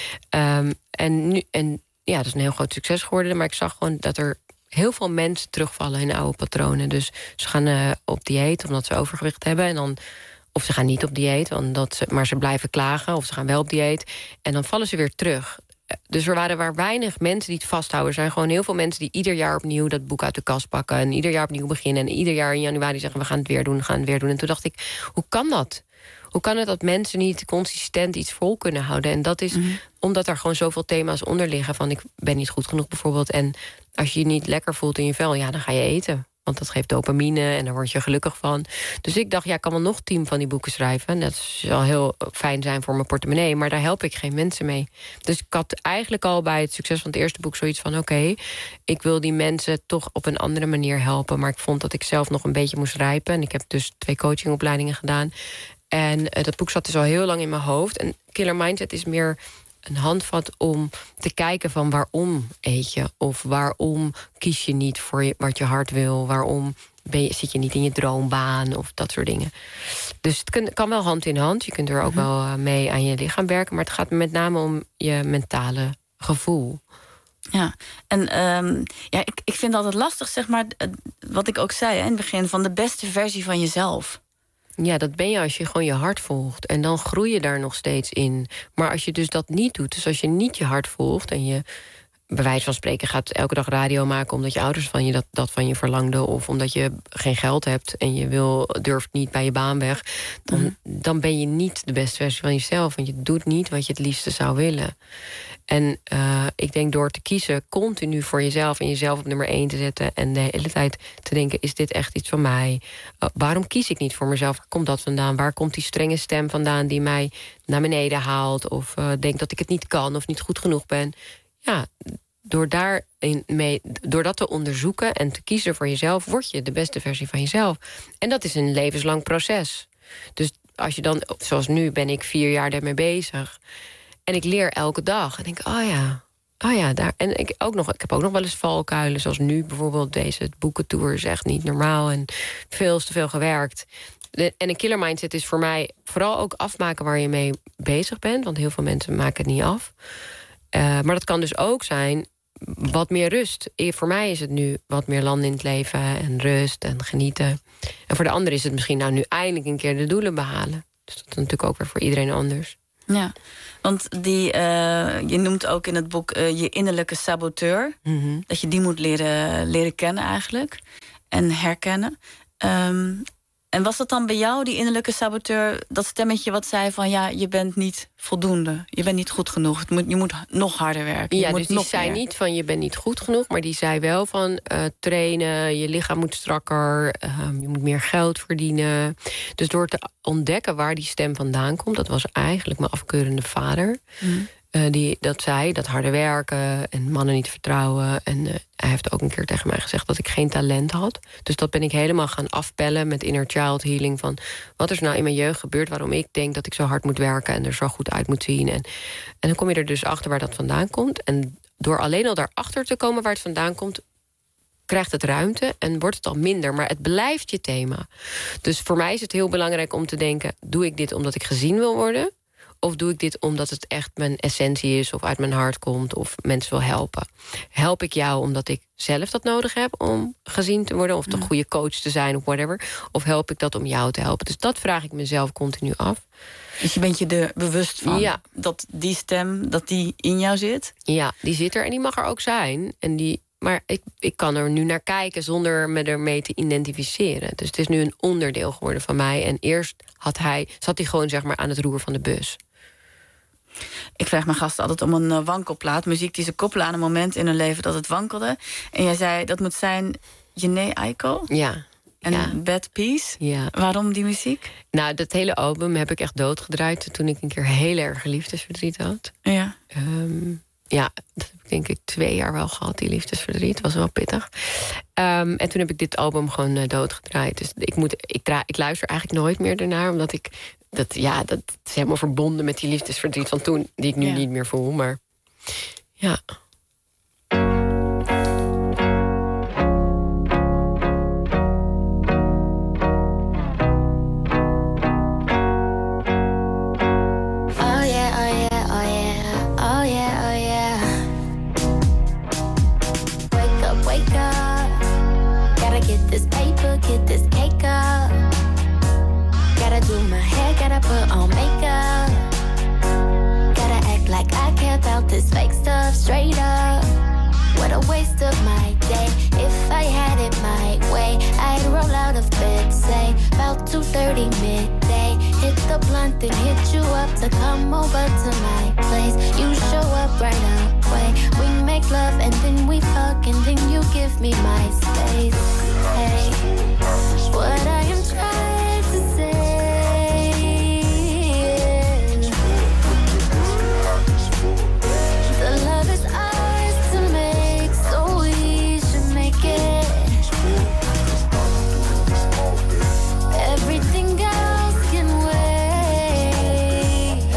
En dat is een heel groot succes geworden. Maar ik zag gewoon dat er heel veel mensen terugvallen in oude patronen. Dus ze gaan op dieet omdat ze overgewicht hebben. En dan, of ze gaan niet op dieet, maar ze blijven klagen. Of ze gaan wel op dieet. En dan vallen ze weer terug. Dus er waren weinig mensen die het vasthouden. Er zijn gewoon heel veel mensen die ieder jaar opnieuw dat boek uit de kast pakken. En ieder jaar opnieuw beginnen. En ieder jaar in januari zeggen we gaan het weer doen, gaan het weer doen. En toen dacht ik, hoe kan dat? Hoe kan het dat mensen niet consistent iets vol kunnen houden? En dat is omdat er gewoon zoveel thema's onder liggen. Van ik ben niet goed genoeg bijvoorbeeld. En als je je niet lekker voelt in je vel, ja, dan ga je eten. Want dat geeft dopamine en daar word je gelukkig van. Dus ik dacht, ja, ik kan wel nog 10 van die boeken schrijven. En dat zal heel fijn zijn voor mijn portemonnee. Maar daar help ik geen mensen mee. Dus ik had eigenlijk al bij het succes van het eerste boek zoiets van, oké, ik wil die mensen toch op een andere manier helpen. Maar ik vond dat ik zelf nog een beetje moest rijpen. En ik heb dus 2 coachingopleidingen gedaan. En dat boek zat dus al heel lang in mijn hoofd. En Killer Mindset is meer een handvat om te kijken van waarom eet je? Of waarom kies je niet voor wat je hart wil? Waarom zit je niet in je droombaan? Of dat soort dingen. Dus het kan wel hand in hand. Je kunt er ook wel mee aan je lichaam werken. Maar het gaat met name om je mentale gevoel. Ja, en ik vind het altijd lastig, zeg maar, wat ik ook zei in het begin, van de beste versie van jezelf. Ja, dat ben je als je gewoon je hart volgt. En dan groei je daar nog steeds in. Maar als je dus dat niet doet, dus als je niet je hart volgt en je bij wijze van spreken gaat elke dag radio maken omdat je ouders van je dat van je verlangden, of omdat je geen geld hebt en je durft niet bij je baan weg, dan ben je niet de beste versie van jezelf. Want je doet niet wat je het liefste zou willen. En ik denk door te kiezen continu voor jezelf en jezelf op nummer 1 te zetten en de hele tijd te denken, is dit echt iets van mij? Waarom kies ik niet voor mezelf? Waar komt dat vandaan? Waar komt die strenge stem vandaan die mij naar beneden haalt? Of denkt dat ik het niet kan of niet goed genoeg ben? Ja, door dat te onderzoeken en te kiezen voor jezelf, word je de beste versie van jezelf. En dat is een levenslang proces. Dus als je dan, zoals nu ben ik 4 jaar daarmee bezig. En ik leer elke dag. En denk, daar. En ik heb ook nog wel eens valkuilen. Zoals nu bijvoorbeeld deze boekentour is echt niet normaal. En veel te veel gewerkt. En een killer mindset is voor mij vooral ook afmaken waar je mee bezig bent. Want heel veel mensen maken het niet af. Maar dat kan dus ook zijn wat meer rust. Voor mij is het nu wat meer landen in het leven en rust en genieten. En voor de ander is het misschien nu eindelijk een keer de doelen behalen. Dus dat is natuurlijk ook weer voor iedereen anders. Ja, want je noemt ook in het boek je innerlijke saboteur. Dat je die moet leren kennen eigenlijk. En herkennen. En was dat dan bij jou, die innerlijke saboteur, dat stemmetje wat zei van, ja, je bent niet voldoende. Je bent niet goed genoeg. Je moet nog harder werken. Ja, dus die zei niet van, je bent niet goed genoeg. Maar die zei wel van, trainen, je lichaam moet strakker. Je moet meer geld verdienen. Dus door te ontdekken waar die stem vandaan komt, dat was eigenlijk mijn afkeurende vader. Die dat zei, dat harde werken en mannen niet vertrouwen. En hij heeft ook een keer tegen mij gezegd dat ik geen talent had. Dus dat ben ik helemaal gaan afpellen met inner child healing. Van wat is nou in mijn jeugd gebeurd waarom ik denk dat ik zo hard moet werken en er zo goed uit moet zien. En dan kom je er dus achter waar dat vandaan komt. En door alleen al daarachter te komen waar het vandaan komt, krijgt het ruimte en wordt het al minder. Maar het blijft je thema. Dus voor mij is het heel belangrijk om te denken, doe ik dit omdat ik gezien wil worden? Of doe ik dit omdat het echt mijn essentie is, of uit mijn hart komt, of mensen wil helpen? Help ik jou omdat ik zelf dat nodig heb om gezien te worden, of een goede coach te zijn, of whatever? Of help ik dat om jou te helpen? Dus dat vraag ik mezelf continu af. Dus je bent je er bewust van dat die stem, dat die in jou zit? Ja, die zit er en die mag er ook zijn. Maar ik kan er nu naar kijken zonder me ermee te identificeren. Dus het is nu een onderdeel geworden van mij. En eerst zat hij gewoon zeg maar aan het roer van de bus. Ik vraag mijn gasten altijd om een wankelplaat. Muziek die ze koppelen aan een moment in hun leven dat het wankelde. En jij zei, dat moet zijn Jhené Aiko. Ja. En Bad Peace. Ja. Waarom die muziek? Nou, dat hele album heb ik echt doodgedraaid toen ik een keer heel erg liefdesverdriet had. Ja. Ja, dat heb ik denk ik 2 jaar wel gehad, die liefdesverdriet. Het was wel pittig. En toen heb ik dit album gewoon doodgedraaid. Dus ik luister eigenlijk nooit meer ernaar, omdat dat is helemaal verbonden met die liefdesverdriet van toen, die ik nu niet meer voel. Maar ja. Get this cake up. Gotta do my hair, gotta put on makeup. Gotta act like I care about this fake stuff, straight up. What a waste of my day. If I had it my way, I'd roll out of bed, say about 2:30 midday. Hit the blunt and hit you up to come over to my place. You show up right away. We make love and then we fuck and then you give me my space. Hey, what I am trying to say is the love is ours to make, so we should make it. Everything else can wait.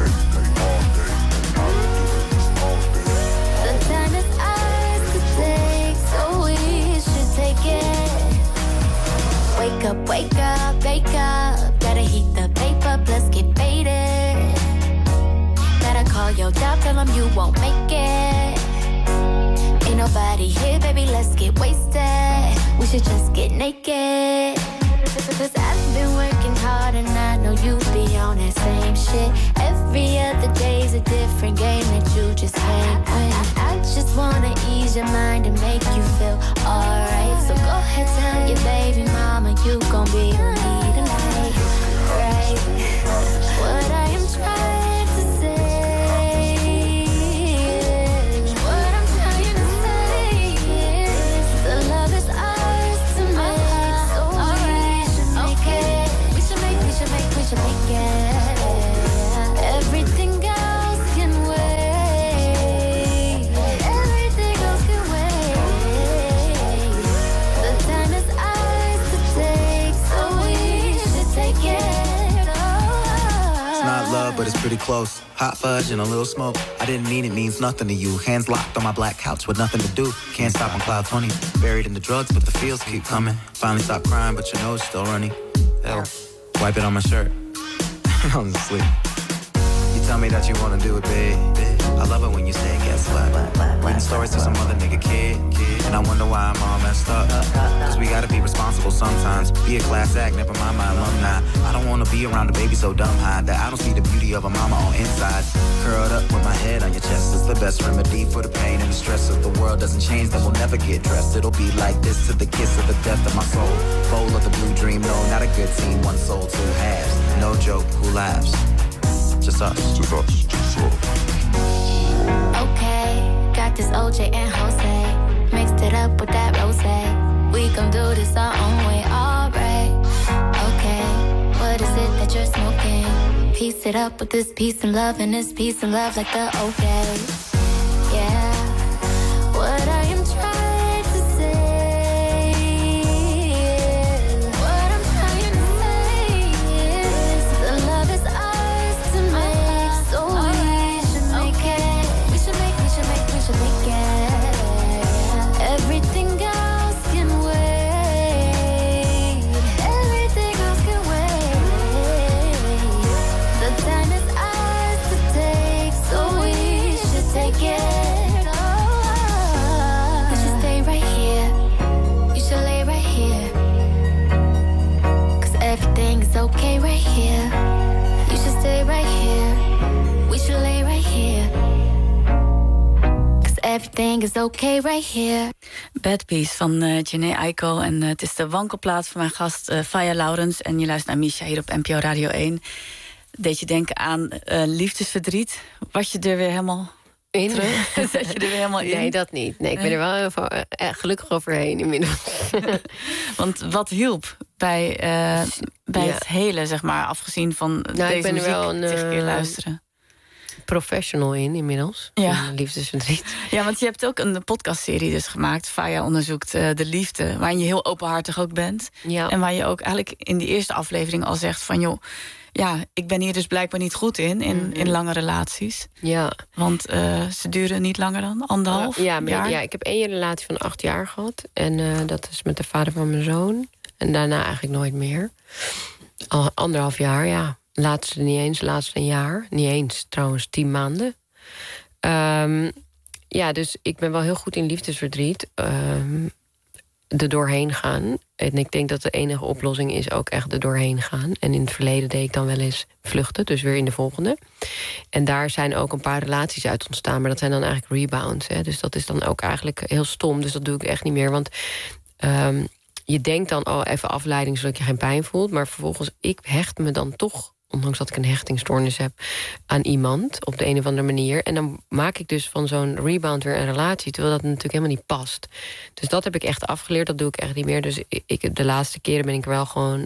The time is ours to take, so we should take it. Wake up, wake up. Gotta heat the paper, let's get faded. Gotta call your job, tell them you won't make it. Ain't nobody here, baby, let's get wasted. We should just get naked. Cause I've been working hard and I know you be on that same shit. Every other day's a different game that you just can't win. I just wanna ease your mind and make you feel alright. So go ahead, tell your baby mama you gon' be with me tonight, right? What I am trying to say is, what I'm trying to say is, the love is ours to make, so we should make it. We should make it. Everything else can wait. Everything else can wait. The time is ours to take, so we should take it. It's not love, but it's pretty close. Hot fudge and a little smoke. I didn't mean it means nothing to you. Hands locked on my black couch with nothing to do. Can't stop on cloud 20. Buried in the drugs, but the feels keep coming. Finally stopped crying, but your nose still running. Hell, wipe it on my shirt. I'm asleep. You tell me that you wanna do it big. I love it when you say guess what. Reading stories to some other nigga kid. And I wonder why I'm all messed up. Cause we gotta be responsible sometimes. Be a class act, never mind my alumni. I don't wanna be around a baby so dumb high that I don't see the beauty of a mama on inside. Curled up with my head on your chest is the best remedy for the pain and the stress. If the world doesn't change, then we'll never get dressed. It'll be like this to the kiss of the death of my soul. Bowl of the blue dream, no, not a good team. One soul, two halves. No joke, who laughs? Just us. Just us. Just us. Okay, got this OJ and Jose. Mixed it up with that rosé. We gon' do this our own way, alright. Okay, what is it that you're smoking? Piece it up with this peace and love, and this peace and love like the old days. Yeah, what I am trying to say is, what I'm trying to say is, the love is ours to make, so we should make it. We should make it. Everything else can wait. Everything else can wait. The time is ours to take, so we should take it. We should stay right here. You should lay right here. Cause everything is okay right here. You should stay right here. We should lay right here. Everything is okay right here. Bad Piece van Jhené Aiko. En het is de wankelplaat van mijn gast Faya Laurens. En je luistert naar Misha hier op NPO Radio 1. Deed je denken aan liefdesverdriet. Was je er weer helemaal in? Zet je er weer helemaal in? Nee, dat niet. Nee, ik ben er wel gelukkig overheen inmiddels. Want wat hielp bij het hele, zeg maar, afgezien van deze ik ben muziek, er wel keer luisteren? professional inmiddels. Ja. In liefdesverdriet. Ja, want je hebt ook een podcastserie dus gemaakt. Faya onderzoekt de liefde. Waarin je heel openhartig ook bent. Ja. En waar je ook eigenlijk in die eerste aflevering al zegt van... joh, ja, ik ben hier dus blijkbaar niet goed in lange relaties. Ja. Want ze duren niet langer dan 1,5 jaar. Ja, ik heb 1 relatie van 8 jaar gehad. En dat is met de vader van mijn zoon. En daarna eigenlijk nooit meer. Al 1,5 jaar, ja. Laatste niet eens, laatste een jaar. Niet eens, trouwens, 10 maanden. Ja, dus ik ben wel heel goed in liefdesverdriet. Er doorheen gaan. En ik denk dat de enige oplossing is ook echt er doorheen gaan. En in het verleden deed ik dan wel eens vluchten. Dus weer in de volgende. En daar zijn ook een paar relaties uit ontstaan. Maar dat zijn dan eigenlijk rebounds. Hè. Dus dat is dan ook eigenlijk heel stom. Dus dat doe ik echt niet meer. Want je denkt dan, even afleiding zodat je geen pijn voelt. Maar vervolgens, ik hecht me dan toch... ondanks dat ik een hechtingstoornis heb aan iemand... op de een of andere manier. En dan maak ik dus van zo'n rebound weer een relatie... terwijl dat natuurlijk helemaal niet past. Dus dat heb ik echt afgeleerd, dat doe ik echt niet meer. Dus de laatste keren ben ik wel gewoon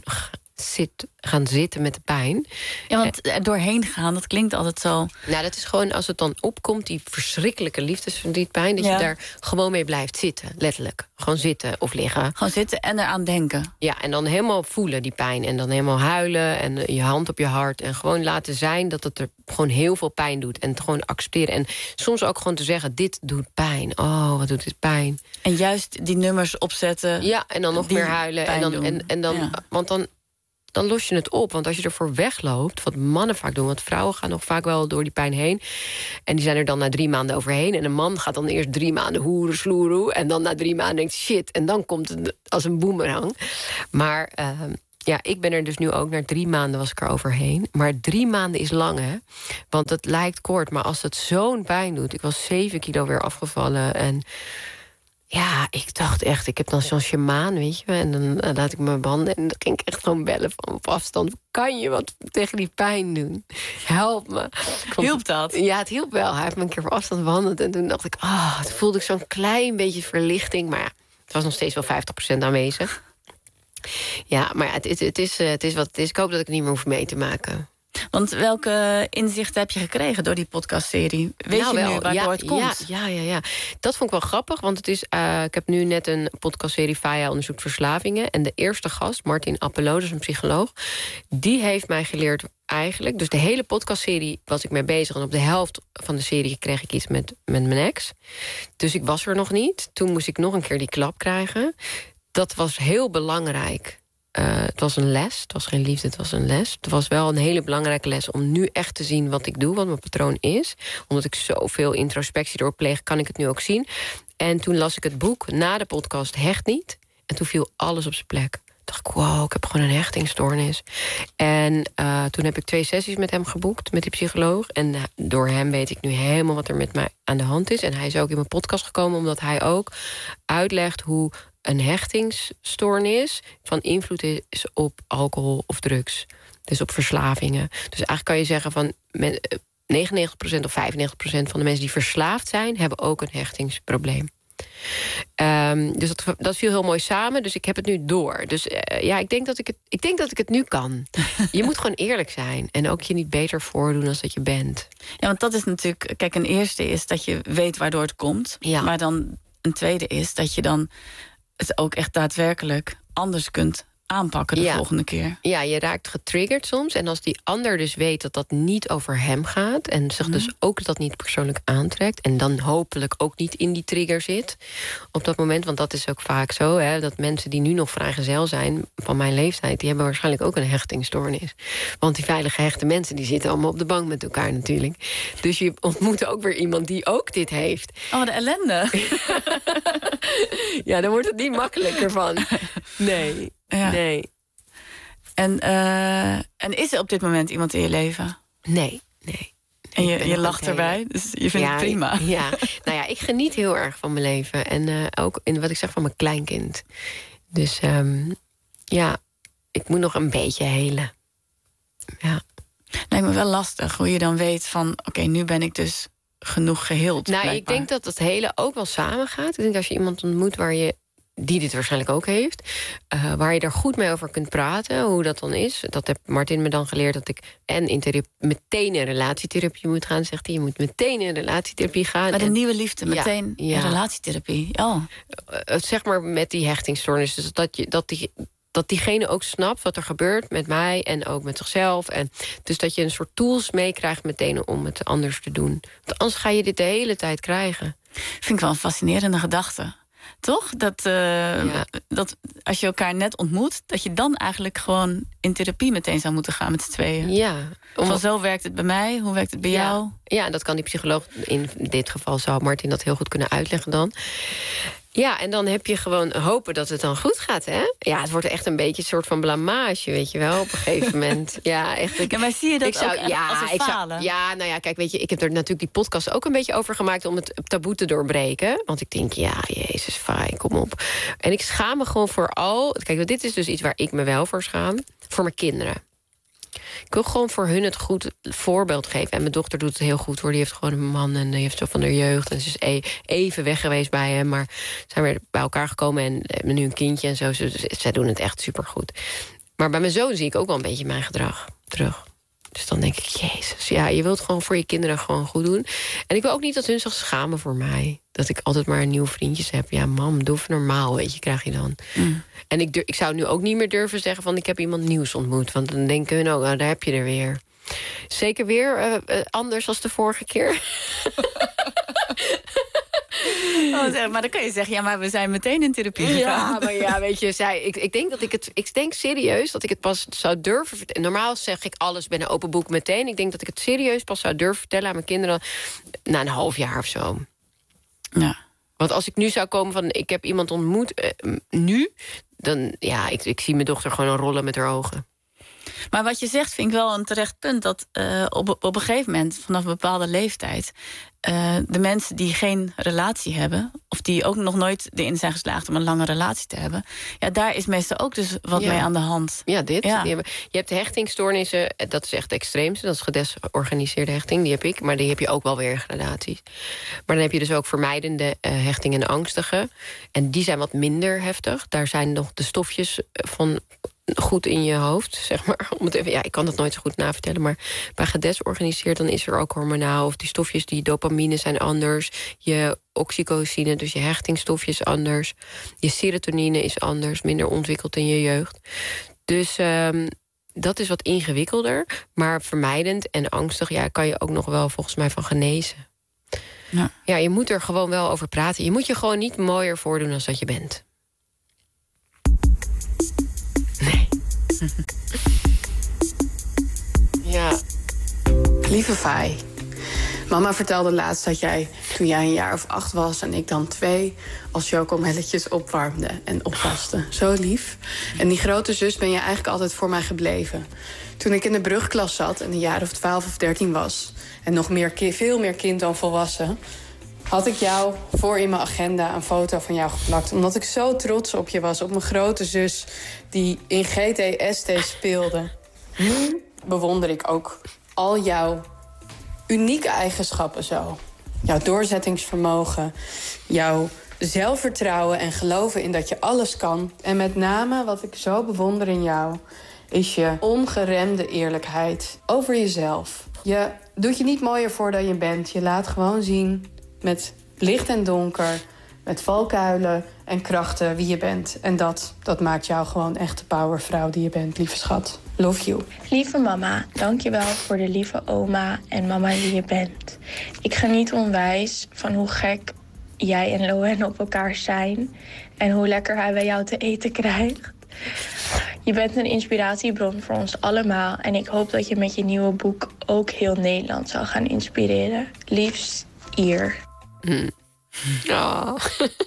gaan zitten met de pijn. Ja, want er doorheen gaan, dat klinkt altijd zo... Nou, dat is gewoon als het dan opkomt, die verschrikkelijke liefdesverdrietpijn... dat je daar gewoon mee blijft zitten, letterlijk. Gewoon zitten of liggen. Gewoon zitten en eraan denken. Ja, en dan helemaal voelen, die pijn. En dan helemaal huilen en je hand op je hart. En gewoon laten zijn dat het er gewoon heel veel pijn doet. En het gewoon accepteren. En soms ook gewoon te zeggen, dit doet pijn. Oh, wat doet dit pijn. En juist die nummers opzetten. Ja, en dan nog meer huilen. En dan, want dan los je het op. Want als je ervoor wegloopt, wat mannen vaak doen... want vrouwen gaan nog vaak wel door die pijn heen... en die zijn er dan na 3 maanden overheen... en een man gaat dan eerst 3 maanden hoeren, sloeroe... en dan na 3 maanden denkt shit... en dan komt het als een boemerang. Maar ja, ik ben er dus nu ook... na 3 maanden was ik er overheen. Maar 3 maanden is lang, hè? Want het lijkt kort, maar als het zo'n pijn doet... ik was 7 kilo weer afgevallen en... Ja, ik dacht echt, ik heb dan zo'n shamaan, weet je. En dan laat ik mijn banden en dan ging ik echt gewoon bellen van op afstand. Kan je wat tegen die pijn doen? Help me. Hielp dat? Ja, het hielp wel. Hij heeft me een keer voor afstand behandeld. En toen dacht ik, toen voelde ik zo'n klein beetje verlichting. Maar ja, het was nog steeds wel 50% aanwezig. Ja, maar ja, het is wat het is. Ik hoop dat ik het niet meer hoef mee te maken. Want welke inzichten heb je gekregen door die podcastserie? Weet je nu waardoor het komt? Ja. Dat vond ik wel grappig, want het is, ik heb nu net een podcastserie... Faya onderzoekt verslavingen. En de eerste gast, Martin Appelo, dus een psycholoog... die heeft mij geleerd eigenlijk... dus de hele podcastserie was ik mee bezig... en op de helft van de serie kreeg ik iets met mijn ex. Dus ik was er nog niet. Toen moest ik nog een keer die klap krijgen. Dat was heel belangrijk... het was een les, het was geen liefde, het was een les. Het was wel een hele belangrijke les om nu echt te zien wat ik doe... wat mijn patroon is. Omdat ik zoveel introspectie doorpleeg, kan ik het nu ook zien. En toen las ik het boek na de podcast Hecht Niet. En toen viel alles op zijn plek. Toen dacht ik, wow, ik heb gewoon een hechtingstoornis. En toen heb ik 2 sessies met hem geboekt, met die psycholoog. En door hem weet ik nu helemaal wat er met mij aan de hand is. En hij is ook in mijn podcast gekomen... omdat hij ook uitlegt hoe... een hechtingsstoornis van invloed is op alcohol of drugs. Dus op verslavingen. Dus eigenlijk kan je zeggen van 99% of 95% van de mensen die verslaafd zijn... hebben ook een hechtingsprobleem. Dus dat viel heel mooi samen. Dus ik heb het nu door. Dus ja, ik denk dat ik het nu kan. Je moet gewoon eerlijk zijn. En ook je niet beter voordoen dan dat je bent. Ja, want dat is natuurlijk... Kijk, een eerste is dat je weet waardoor het komt. Ja. Maar dan een tweede is dat je dan... het ook echt daadwerkelijk anders kunt aanpakken de volgende keer. Ja, je raakt getriggerd soms. En als die ander dus weet dat dat niet over hem gaat... en zich dus ook dat niet persoonlijk aantrekt... en dan hopelijk ook niet in die trigger zit op dat moment... want dat is ook vaak zo, hè, dat mensen die nu nog vrijgezel zijn... van mijn leeftijd, die hebben waarschijnlijk ook een hechtingstoornis. Want die veilig gehechte mensen... die zitten allemaal op de bank met elkaar natuurlijk. Dus je ontmoet ook weer iemand die ook dit heeft. Oh, de ellende. Ja, dan wordt het niet makkelijker van. Nee. Ja. Nee. En is er op dit moment iemand in je leven? Nee. En je lacht erbij, dus je vindt het prima. Ja, nou ja, ik geniet heel erg van mijn leven. En ook in wat ik zeg van mijn kleinkind. Dus ja, ik moet nog een beetje helen. Ja. Lijkt me wel lastig hoe je dan weet van... oké, nu ben ik dus genoeg geheeld. Nou, blijkbaar. ik denk dat het hele ook wel samengaat. Ik denk als je iemand ontmoet waar je die dit waarschijnlijk ook heeft. Waar je er goed mee over kunt praten, hoe dat dan is. Dat heeft Martin me dan geleerd, dat ik meteen in relatietherapie moet gaan, zegt hij. Je moet meteen in relatietherapie gaan. Met een nieuwe liefde, meteen in relatietherapie. Oh. Zeg maar met die hechtingstoornis. Dus dat diegene ook snapt wat er gebeurt met mij en ook met zichzelf. En dus dat je een soort tools meekrijgt meteen om het anders te doen. Want anders ga je dit de hele tijd krijgen. Vind ik wel een fascinerende gedachte. Toch? Dat als je elkaar net ontmoet, dat je dan eigenlijk gewoon in therapie meteen zou moeten gaan met z'n tweeën. Ja. Van zo werkt het bij mij, hoe werkt het bij jou? Ja, dat kan die psycholoog, in dit geval zou Martin dat heel goed kunnen uitleggen dan. Ja, en dan heb je gewoon hopen dat het dan goed gaat, hè? Ja, het wordt echt een beetje een soort van blamage, weet je wel, op een gegeven moment. Ja, echt. Maar zie je dat ook als een falen? Nou ja, kijk, weet je, ik heb er natuurlijk die podcast ook een beetje over gemaakt om het taboe te doorbreken. Want ik denk, ja, jezus, fijn, kom op. En ik schaam me gewoon vooral. Kijk, dit is dus iets waar ik me wel voor schaam. Voor mijn kinderen. Ik wil gewoon voor hun het goed voorbeeld geven. En mijn dochter doet het heel goed, hoor. Die heeft gewoon een man en die heeft zo van haar jeugd. En ze is even weg geweest bij hem. Maar zijn weer bij elkaar gekomen en hebben nu een kindje en zo. Zij doen het echt supergoed. Maar bij mijn zoon zie ik ook wel een beetje mijn gedrag terug. Dus dan denk ik, jezus, ja, je wilt gewoon voor je kinderen gewoon goed doen. En ik wil ook niet dat hun zich schamen voor mij. Dat ik altijd maar nieuwe vriendjes heb. Ja, mam, doe even normaal, weet je, krijg je dan. En ik zou nu ook niet meer durven zeggen van ik heb iemand nieuws ontmoet. Want dan denken hun ook, nou, daar heb je er weer. Zeker weer anders als de vorige keer. Maar dan kan je zeggen, ja, maar we zijn meteen in therapie gegaan. Ja, maar ja, weet je, ik denk serieus dat ik het pas zou durven vertellen. Normaal zeg ik alles, ben een open boek meteen. Ik denk dat ik het serieus pas zou durven vertellen aan mijn kinderen na een half jaar of zo. Ja. Want als ik nu zou komen van, ik heb iemand ontmoet nu, dan, ja, ik zie mijn dochter gewoon rollen met haar ogen. Maar wat je zegt vind ik wel een terecht punt. Dat op een gegeven moment, vanaf een bepaalde leeftijd, de mensen die geen relatie hebben, of die ook nog nooit erin zijn geslaagd om een lange relatie te hebben, ja, daar is meestal ook dus wat mee aan de hand. Ja, je hebt hechtingstoornissen, dat is echt het extreemste. Dat is gedesorganiseerde hechting, die heb ik. Maar die heb je ook wel weer in gradaties. Maar dan heb je dus ook vermijdende hechting en angstige. En die zijn wat minder heftig. Daar zijn nog de stofjes van goed in je hoofd, zeg maar. Ik kan dat nooit zo goed navertellen, maar bij gedesorganiseerd dan is er ook hormonaal, of die stofjes, die dopamine zijn anders, je oxytocine, dus je hechtingstofje is anders, je serotonine is anders, minder ontwikkeld in je jeugd. Dus dat is wat ingewikkelder, maar vermijdend en angstig, ja, kan je ook nog wel volgens mij van genezen. Ja, je moet er gewoon wel over praten. Je moet je gewoon niet mooier voordoen dan dat je bent. Nee. Ja. Lieve Fai, mama vertelde laatst dat jij, toen jij een jaar of 8 was en ik dan 2, als chocomelletjes opwarmde en opwaste. Zo lief. En die grote zus ben je eigenlijk altijd voor mij gebleven. Toen ik in de brugklas zat en een jaar of 12 of 13 was, en nog veel meer kind dan volwassen, had ik jou voor in mijn agenda een foto van jou geplakt. Omdat ik zo trots op je was, op mijn grote zus die in GTST speelde. Nu bewonder ik ook al jouw unieke eigenschappen zo. Jouw doorzettingsvermogen, jouw zelfvertrouwen en geloven in dat je alles kan. En met name wat ik zo bewonder in jou is je ongeremde eerlijkheid over jezelf. Je doet je niet mooier voor dan je bent. Je laat gewoon zien met licht en donker, met valkuilen en krachten wie je bent. En dat maakt jou gewoon echt de powervrouw die je bent, lieve schat. Love you. Lieve mama, dankjewel voor de lieve oma en mama die je bent. Ik geniet onwijs van hoe gek jij en Loen op elkaar zijn en hoe lekker hij bij jou te eten krijgt. Je bent een inspiratiebron voor ons allemaal en ik hoop dat je met je nieuwe boek ook heel Nederland zal gaan inspireren. Liefst, Ier. Oh.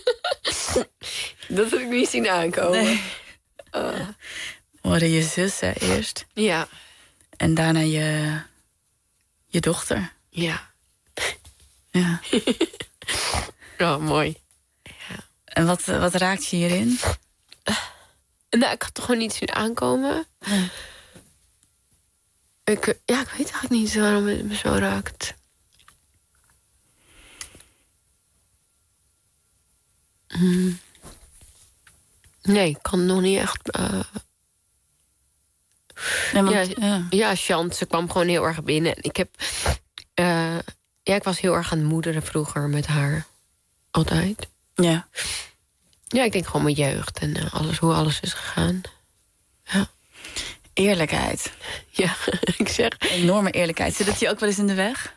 Dat heb ik niet zien aankomen. Nee. We hadden je zus eerst. Ja. En daarna je dochter. Ja. Ja. Oh, mooi. Ja. En wat raakt je hierin? Nou, ik had toch gewoon niet zien aankomen. Nee. Ik weet eigenlijk niet waarom het me zo raakt. Nee, ik kan nog niet echt... Ja, Chant, ze kwam gewoon heel erg binnen. Ik heb... ik was heel erg aan het moederen vroeger met haar. Altijd. Ja. Ja, ik denk gewoon mijn jeugd en hoe alles is gegaan. Ja. Eerlijkheid. Ja, ik zeg... Enorme eerlijkheid. Zit het je ook wel eens in de weg?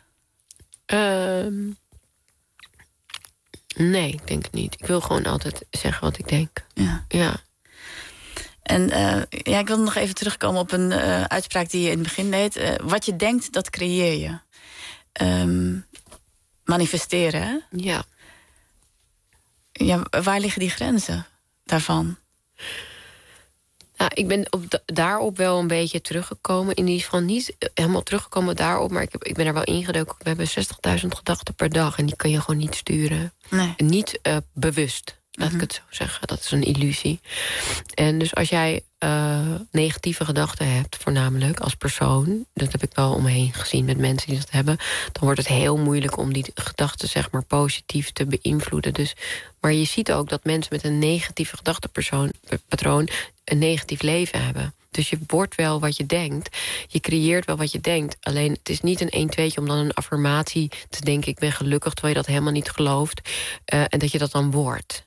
Nee, ik denk het niet. Ik wil gewoon altijd zeggen wat ik denk. Ja. En ik wil nog even terugkomen op een uitspraak die je in het begin deed. Wat je denkt, dat creëer je. Manifesteren, hè? Ja. Ja, waar liggen die grenzen daarvan? Nou, ik ben daarop wel een beetje teruggekomen. In ieder geval niet helemaal teruggekomen daarop, maar ik ben er wel ingedoken. We hebben 60.000 gedachten per dag en die kun je gewoon niet sturen. Nee. Niet bewust, laat ik het zo zeggen. Dat is een illusie. En dus als jij negatieve gedachten hebt, voornamelijk als persoon... dat heb ik wel om me heen gezien met mensen die dat hebben... dan wordt het heel moeilijk om die gedachten zeg maar positief te beïnvloeden. Dus, maar je ziet ook dat mensen met een negatieve gedachtenpatroon... een negatief leven hebben. Dus je wordt wel wat je denkt. Je creëert wel wat je denkt. Alleen het is niet een 1-2'tje om dan een affirmatie te denken... ik ben gelukkig, terwijl je dat helemaal niet gelooft. En dat je dat dan wordt.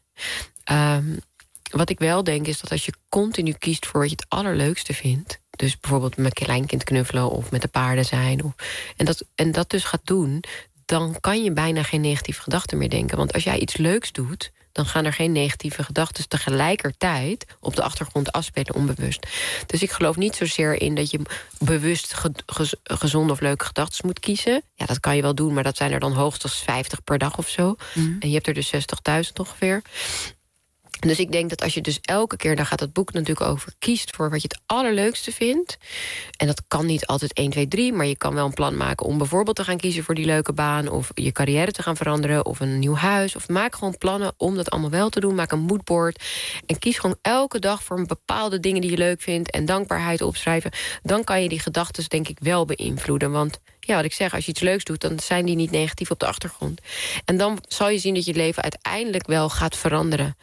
Wat ik wel denk is dat als je continu kiest voor wat je het allerleukste vindt... dus bijvoorbeeld met mijn kleinkind knuffelen of met de paarden zijn... en dat dus gaat doen, dan kan je bijna geen negatieve gedachten meer denken. Want als jij iets leuks doet, dan gaan er geen negatieve gedachten tegelijkertijd op de achtergrond afspelen, onbewust. Dus ik geloof niet zozeer in dat je bewust gezonde of leuke gedachten moet kiezen. Ja, dat kan je wel doen, maar dat zijn er dan hoogstens 50 per dag of zo. Mm. En je hebt er dus 60.000 ongeveer. Dus ik denk dat als je dus elke keer, daar gaat het boek natuurlijk over, kiest voor wat je het allerleukste vindt. En dat kan niet altijd 1, 2, 3, maar je kan wel een plan maken om bijvoorbeeld te gaan kiezen voor die leuke baan, of je carrière te gaan veranderen, of een nieuw huis. Of maak gewoon plannen om dat allemaal wel te doen. Maak een moodboard en kies gewoon elke dag voor een bepaalde dingen die je leuk vindt en dankbaarheid opschrijven. Dan kan je die gedachten denk ik wel beïnvloeden. Want ja, wat ik zeg, als je iets leuks doet, dan zijn die niet negatief op de achtergrond. En dan zal je zien dat je leven uiteindelijk wel gaat veranderen.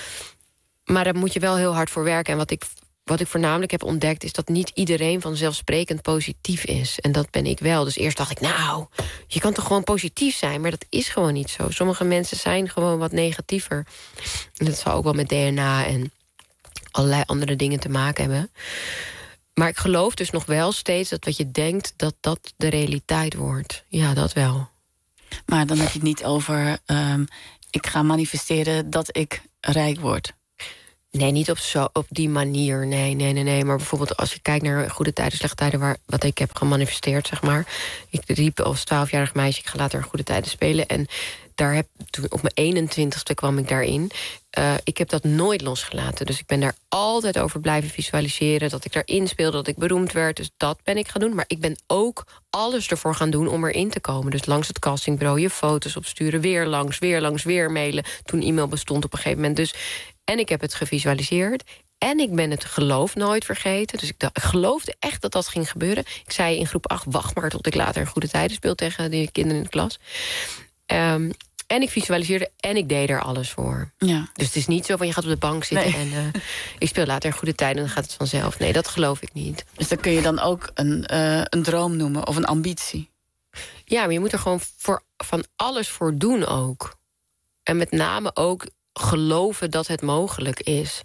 Maar daar moet je wel heel hard voor werken. En wat ik voornamelijk heb ontdekt, is dat niet iedereen vanzelfsprekend positief is. En dat ben ik wel. Dus eerst dacht ik, nou, je kan toch gewoon positief zijn? Maar dat is gewoon niet zo. Sommige mensen zijn gewoon wat negatiever. En dat zal ook wel met DNA en allerlei andere dingen te maken hebben. Maar ik geloof dus nog wel steeds dat wat je denkt, dat dat de realiteit wordt. Ja, dat wel. Maar dan heb je het niet over, ik ga manifesteren dat ik rijk word. Nee, niet op die manier. Nee. Maar bijvoorbeeld als je kijkt naar goede tijden, slechte tijden, wat ik heb gemanifesteerd, zeg maar. Ik riep als 12-jarig meisje, ik ga later in goede tijden spelen. En toen op mijn 21ste kwam ik daarin. Ik heb dat nooit losgelaten. Dus ik ben daar altijd over blijven visualiseren. Dat ik daarin speelde, dat ik beroemd werd. Dus dat ben ik gaan doen. Maar ik ben ook alles ervoor gaan doen om erin te komen. Dus langs het castingbureau je foto's opsturen. Weer langs, weer mailen. Toen e-mail bestond op een gegeven moment. Dus, en ik heb het gevisualiseerd. En ik ben het geloof nooit vergeten. Dus ik geloofde echt dat dat ging gebeuren. Ik zei in groep 8, wacht maar tot ik later in goede tijden speel tegen die kinderen in de klas. En ik visualiseerde en ik deed er alles voor. Ja. Dus het is niet zo van je gaat op de bank zitten en ik speel later in goede tijden en dan gaat het vanzelf. Nee, dat geloof ik niet. Dus dan kun je dan ook een droom noemen of een ambitie. Ja, maar je moet er gewoon van alles voor doen ook. En met name ook geloven dat het mogelijk is.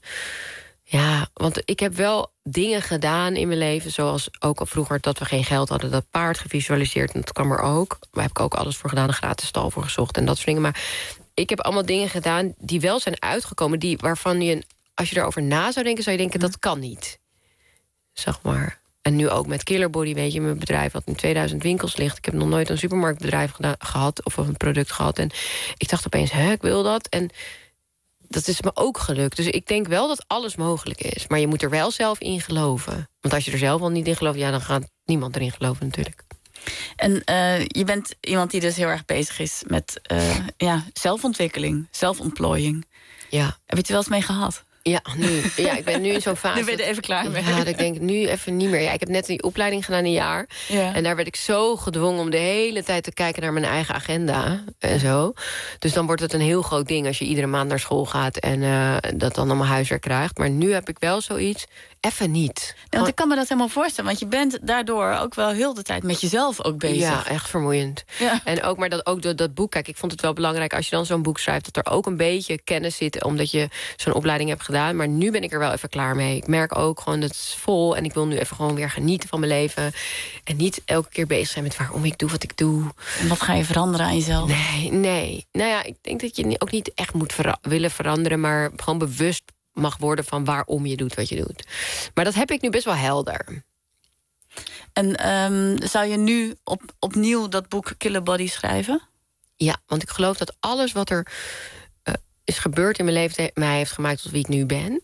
Ja, want ik heb wel dingen gedaan in mijn leven, zoals ook al vroeger dat we geen geld hadden, dat paard gevisualiseerd en dat kwam er ook. Daar heb ik ook alles voor gedaan, een gratis stal voor gezocht en dat soort dingen. Maar ik heb allemaal dingen gedaan die wel zijn uitgekomen, waarvan je, als je erover na zou denken, dat kan niet. Zeg maar. En nu ook met Killerbody, weet je, mijn bedrijf wat in 2000 winkels ligt. Ik heb nog nooit een supermarktbedrijf gehad of een product gehad. En ik dacht opeens, ik wil dat. En dat is me ook gelukt. Dus ik denk wel dat alles mogelijk is. Maar je moet er wel zelf in geloven. Want als je er zelf al niet in gelooft, dan gaat niemand erin geloven natuurlijk. En je bent iemand die dus heel erg bezig is met zelfontwikkeling, zelfontplooiing. Ja. Heb je het er wel eens mee gehad? Ja, nu. Ja, ik ben nu in zo'n fase. Nu ben je er even klaar mee. Ja, dat ik denk nu even niet meer. Ja, ik heb net die opleiding gedaan, een jaar. Ja. En daar werd ik zo gedwongen om de hele tijd te kijken naar mijn eigen agenda. En zo. Dus dan wordt het een heel groot ding als je iedere maand naar school gaat. En dat dan allemaal huiswerk krijgt. Maar nu heb ik wel zoiets. Even niet. Ja, want ik kan me dat helemaal voorstellen. Want je bent daardoor ook wel heel de tijd met jezelf ook bezig. Ja, echt vermoeiend. Ja. En ook, maar dat boek, kijk, ik vond het wel belangrijk als je dan zo'n boek schrijft, dat er ook een beetje kennis zit, omdat je zo'n opleiding hebt gedaan. Maar nu ben ik er wel even klaar mee. Ik merk ook gewoon, dat het is vol. En ik wil nu even gewoon weer genieten van mijn leven. En niet elke keer bezig zijn met waarom ik doe wat ik doe. En wat ga je veranderen aan jezelf? Nee. Nou ja, ik denk dat je ook niet echt moet willen veranderen, maar gewoon bewust mag worden van waarom je doet wat je doet. Maar dat heb ik nu best wel helder. En zou je nu opnieuw dat boek Killer Body schrijven? Ja, want ik geloof dat alles wat er is gebeurd in mijn leven mij heeft gemaakt tot wie ik nu ben.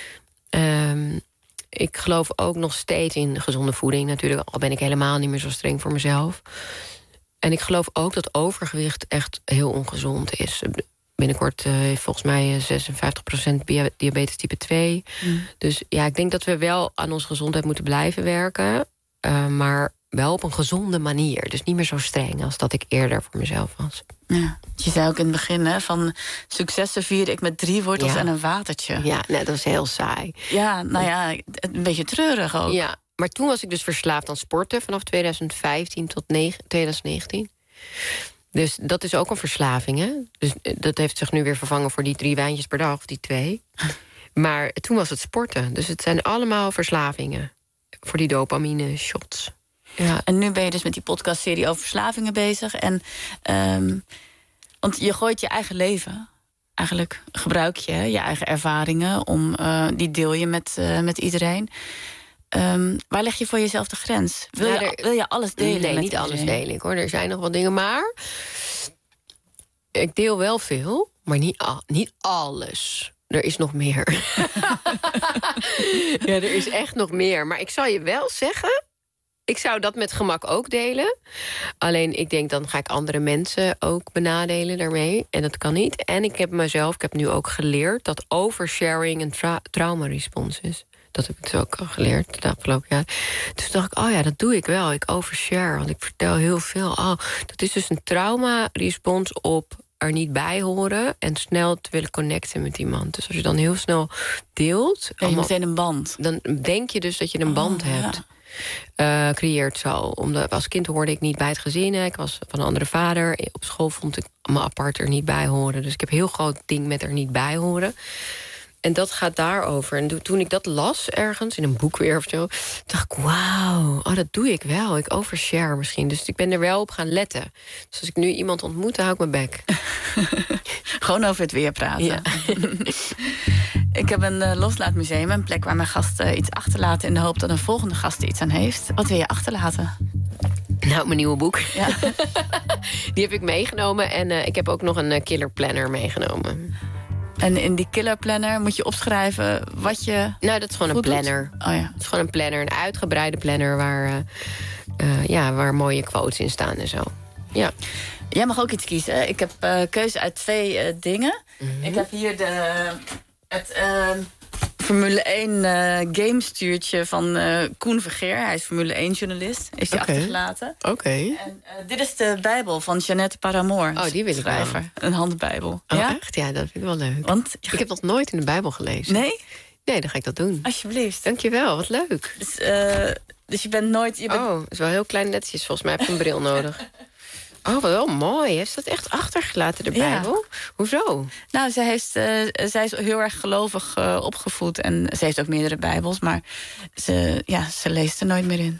Ik geloof ook nog steeds in gezonde voeding natuurlijk, al ben ik helemaal niet meer zo streng voor mezelf. En ik geloof ook dat overgewicht echt heel ongezond is. Binnenkort heeft volgens mij 56% diabetes type 2. Dus ja, ik denk dat we wel aan onze gezondheid moeten blijven werken. Maar wel op een gezonde manier. Dus niet meer zo streng als dat ik eerder voor mezelf was. Ja. Je zei ook in het begin, hè, van successen vierde ik met 3 wortels en een watertje. Ja, nee, dat is heel saai. Ja, nou ja, een beetje treurig ook. Ja, maar toen was ik dus verslaafd aan sporten vanaf 2015 tot 2019. Dus dat is ook een verslaving, hè? Dus dat heeft zich nu weer vervangen voor die 3 wijntjes per dag, of die 2. Maar toen was het sporten. Dus het zijn allemaal verslavingen. Voor die dopamine shots. Ja. En nu ben je dus met die podcastserie over verslavingen bezig. En, want je gooit je eigen leven. Eigenlijk gebruik je je eigen ervaringen. Die deel je met iedereen. Waar leg je voor jezelf de grens? Wil je alles delen? Nee, niet alles deel ik, hoor. Er zijn nog wat dingen, maar ik deel wel veel, maar niet alles. Er is nog meer. Ja, er is echt nog meer. Maar ik zal je wel zeggen, ik zou dat met gemak ook delen. Alleen ik denk, dan ga ik andere mensen ook benadelen daarmee. En dat kan niet. En ik heb nu ook geleerd dat oversharing een trauma-respons is. Dat heb ik dus ook al geleerd de afgelopen jaar. Dus dacht ik, oh ja, dat doe ik wel. Ik overshare, want ik vertel heel veel. Oh, dat is dus een trauma-respons op er niet bij horen en snel te willen connecten met iemand. Dus als je dan heel snel deelt, je meteen een band. Dan denk je dus dat je een band hebt. Ja. Creëert zo. Omdat als kind hoorde ik niet bij het gezin. Ik was van een andere vader. Op school vond ik me apart er niet bij horen. Dus ik heb een heel groot ding met er niet bij horen. En dat gaat daarover. En toen ik dat las ergens, in een boek weer of zo, dacht ik, wauw, dat doe ik wel. Ik overshare misschien. Dus ik ben er wel op gaan letten. Dus als ik nu iemand ontmoet, dan hou ik mijn bek. Gewoon over het weer praten. Ja. Ik heb een loslaatmuseum, een plek waar mijn gasten iets achterlaten in de hoop dat een volgende gast er iets aan heeft. Wat wil je achterlaten? Nou, mijn nieuwe boek. Ja. Die heb ik meegenomen. En ik heb ook nog een killer planner meegenomen. En in die killer planner moet je opschrijven wat je... Nou, dat is gewoon een planner. Oh ja. Het is gewoon een planner, een uitgebreide planner waar mooie quotes in staan en zo. Ja. Jij mag ook iets kiezen. Ik heb keuze uit 2 dingen. Mm-hmm. Ik heb hier het Formule 1 gamestuurtje van Koen Vergeer. Hij is Formule 1 journalist. Is hij achtergelaten. Oké. En dit is de Bijbel van Jeannette Paramoor. Oh, die wil ik wel. Een handbijbel. Oh, ja? Echt? Ja, dat vind ik wel leuk. Want ik heb nog nooit in de Bijbel gelezen. Nee? Nee, dan ga ik dat doen. Alsjeblieft. Dankjewel, wat leuk. Dus je bent nooit... Oh, het is wel heel klein netjes. Volgens mij heb je een bril nodig. Oh, wat wel mooi. Heeft ze dat echt achtergelaten, de Bijbel? Ja. Hoezo? Nou, zij is heel erg gelovig opgevoed. En ze heeft ook meerdere Bijbels, maar ze leest er nooit meer in.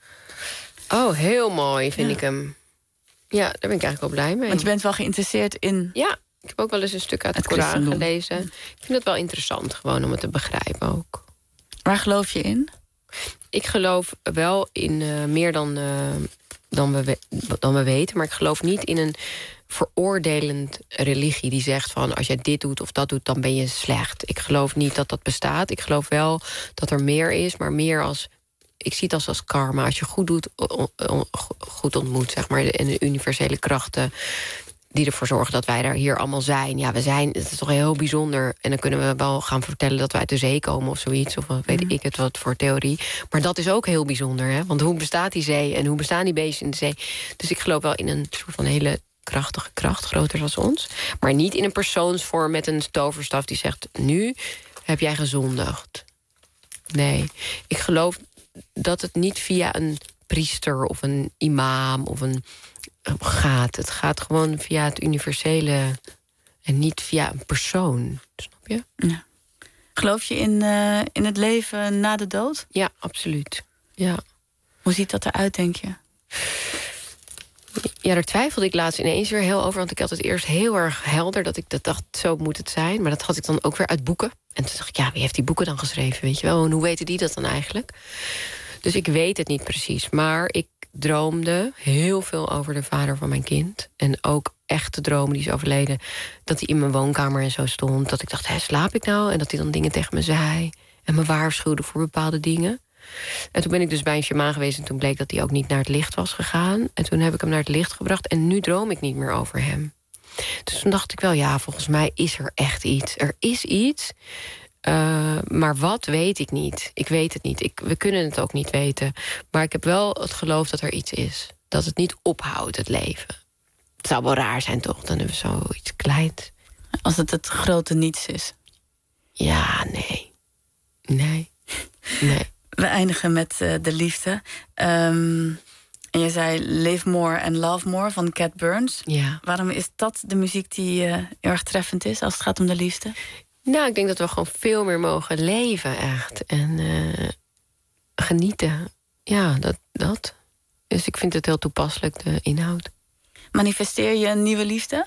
Oh, heel mooi vind ik hem. Ja, daar ben ik eigenlijk wel blij mee. Want je bent wel geïnteresseerd in... Ja, ik heb ook wel eens een stuk uit de Koran gelezen. Ik vind het wel interessant gewoon om het te begrijpen ook. Waar geloof je in? Ik geloof wel in meer dan we weten. Maar ik geloof niet in een veroordelend religie die zegt van als jij dit doet of dat doet, dan ben je slecht. Ik geloof niet dat dat bestaat. Ik geloof wel dat er meer is, maar meer als... Ik zie het als karma. Als je goed doet, goed ontmoet, zeg maar. En de universele krachten die ervoor zorgen dat wij daar hier allemaal zijn. Ja, het is toch heel bijzonder. En dan kunnen we wel gaan vertellen dat we uit de zee komen of zoiets. Of weet ik het wat voor theorie. Maar dat is ook heel bijzonder. Hè? Want hoe bestaat die zee en hoe bestaan die beesten in de zee? Dus ik geloof wel in een soort van hele krachtige kracht, groter dan ons. Maar niet in een persoonsvorm met een toverstaf die zegt, nu heb jij gezondigd. Nee, ik geloof dat het niet via een priester of een imam of een gaat. Het gaat gewoon via het universele en niet via een persoon. Snap je? Ja. Geloof je in het leven na de dood? Ja, absoluut. Ja. Hoe ziet dat eruit, denk je? Ja, daar twijfelde ik laatst ineens weer heel over. Want ik had het eerst heel erg helder dat ik dat dacht, zo moet het zijn. Maar dat had ik dan ook weer uit boeken. En toen dacht ik, ja, wie heeft die boeken dan geschreven? Weet je wel? En hoe weten die dat dan eigenlijk? Dus ik weet het niet precies. Maar ik droomde heel veel over de vader van mijn kind. En ook echte dromen, die is overleden. Dat hij in mijn woonkamer en zo stond. Dat ik dacht, slaap ik nou? En dat hij dan dingen tegen me zei. En me waarschuwde voor bepaalde dingen. En toen ben ik dus bij een shamaan geweest. En toen bleek dat hij ook niet naar het licht was gegaan. En toen heb ik hem naar het licht gebracht. En nu droom ik niet meer over hem. Dus toen dacht ik wel, ja, volgens mij is er echt iets. Er is iets. Maar wat, weet ik niet. Ik weet het niet. We kunnen het ook niet weten. Maar ik heb wel het geloof dat er iets is. Dat het niet ophoudt, het leven. Het zou wel raar zijn, toch? Dan hebben we zoiets kleins. Als het grote niets is. Ja, nee. We eindigen met de liefde. En je zei Live More and Love More van Cat Burns. Ja. Waarom is dat de muziek die heel erg treffend is als het gaat om de liefde? Nou, ik denk dat we gewoon veel meer mogen leven, echt. En genieten. Ja, dat. Dus ik vind het heel toepasselijk, de inhoud. Manifesteer je een nieuwe liefde?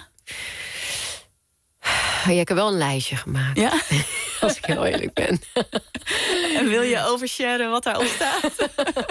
Ja, ik heb wel een lijstje gemaakt. Ja? Als ik heel eerlijk ben. En wil je oversharen wat daarop staat?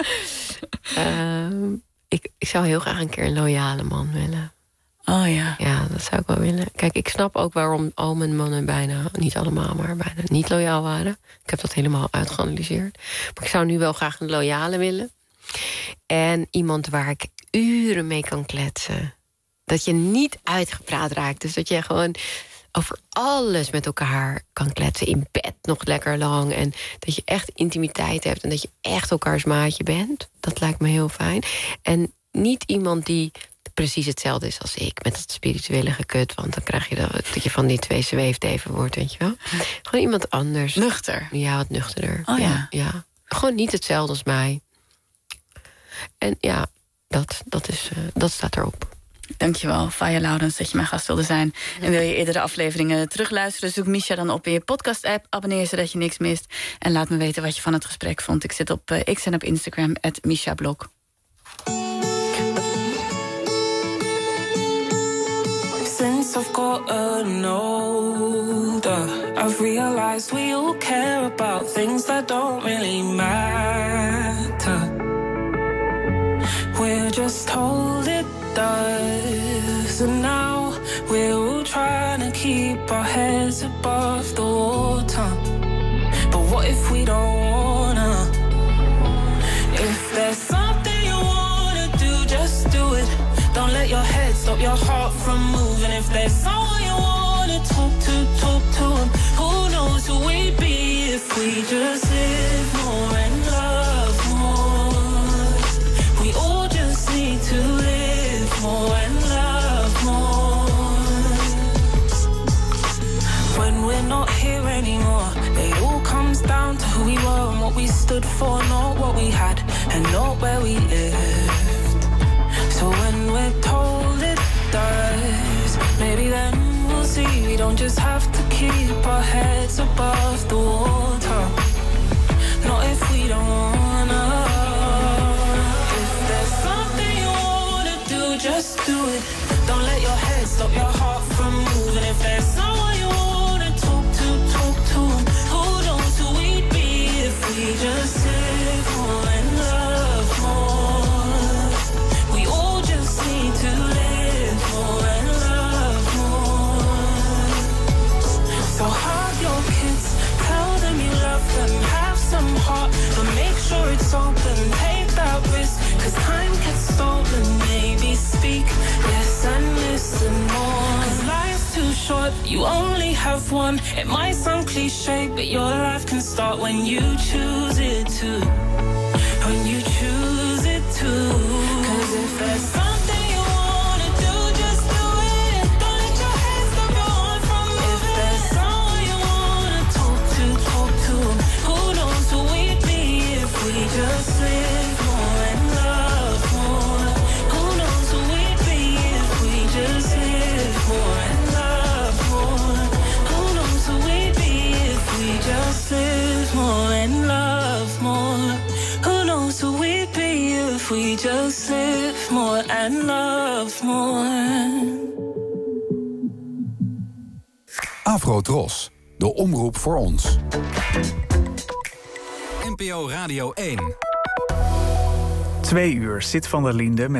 Ik zou heel graag een keer een loyale man willen. Oh ja. Ja, dat zou ik wel willen. Kijk, ik snap ook waarom al mijn mannen bijna, niet allemaal, maar bijna niet loyaal waren. Ik heb dat helemaal uitgeanalyseerd. Maar ik zou nu wel graag een loyale willen. En iemand waar ik uren mee kan kletsen. Dat je niet uitgepraat raakt. Dus dat je gewoon over alles met elkaar kan kletsen. In bed nog lekker lang. En dat je echt intimiteit hebt. En dat je echt elkaars maatje bent. Dat lijkt me heel fijn. En niet iemand die precies hetzelfde is als ik. Met dat spirituele gekut. Want dan krijg je dat je van die twee zweefteven wordt, weet je wel. Gewoon iemand anders. Nuchter? Ja, wat nuchterder. Oh ja. Gewoon niet hetzelfde als mij. En ja, dat staat erop. Dankjewel, Faya Laurens, dat je mijn gast wilde zijn. En wil je eerdere afleveringen terugluisteren, zoek Misha dan op in je podcast-app. Abonneer zodat je niks mist. En laat me weten wat je van het gesprek vond. Ik zit op X en op Instagram, @MishaBlog. Since I've gotten older, I've realized we all care about things that don't really matter. We're just told it does, and now we're all trying to keep our heads above the water. But what if we don't wanna? If there's something you wanna do, just do it. Don't let your head stop your heart from moving. If there's someone you wanna talk to him. Who knows who we'd be if we just live more and love more. We all just need to live more and love more. When we're not here anymore, it all comes down to who we were and what we stood for, not what we had and not where we lived. So when we're told it does, maybe then we'll see we don't just have to keep our heads above the water. Not if we don't wanna. If there's something you wanna do, just do it. Don't let your head stop your heart from moving. If there's someone you wanna talk to him. Who knows who we'd be if we just live more and love more. We all just need to live more and love more. So hug your kids, tell them you love them, have some heart, but make sure it's open. Take that risk, 'cause time gets stolen. Maybe speak less and listen more. but you only have one. It might sound cliche, but your life can start when you choose it to. When you choose it to. 'Cause if there's something you wanna do, just do it. Don't let your head stop you on from moving. If there's someone you wanna talk to, who knows who we'd be if we just live more and love more. Who knows who we'd be if we just live more and love more. Who knows who we'd be if we just live more and love more. Who knows who we'd be if we just live more and love more. Afro Tros, de omroep voor ons. NPO Radio 1. 2 uur, Sid van der Linde met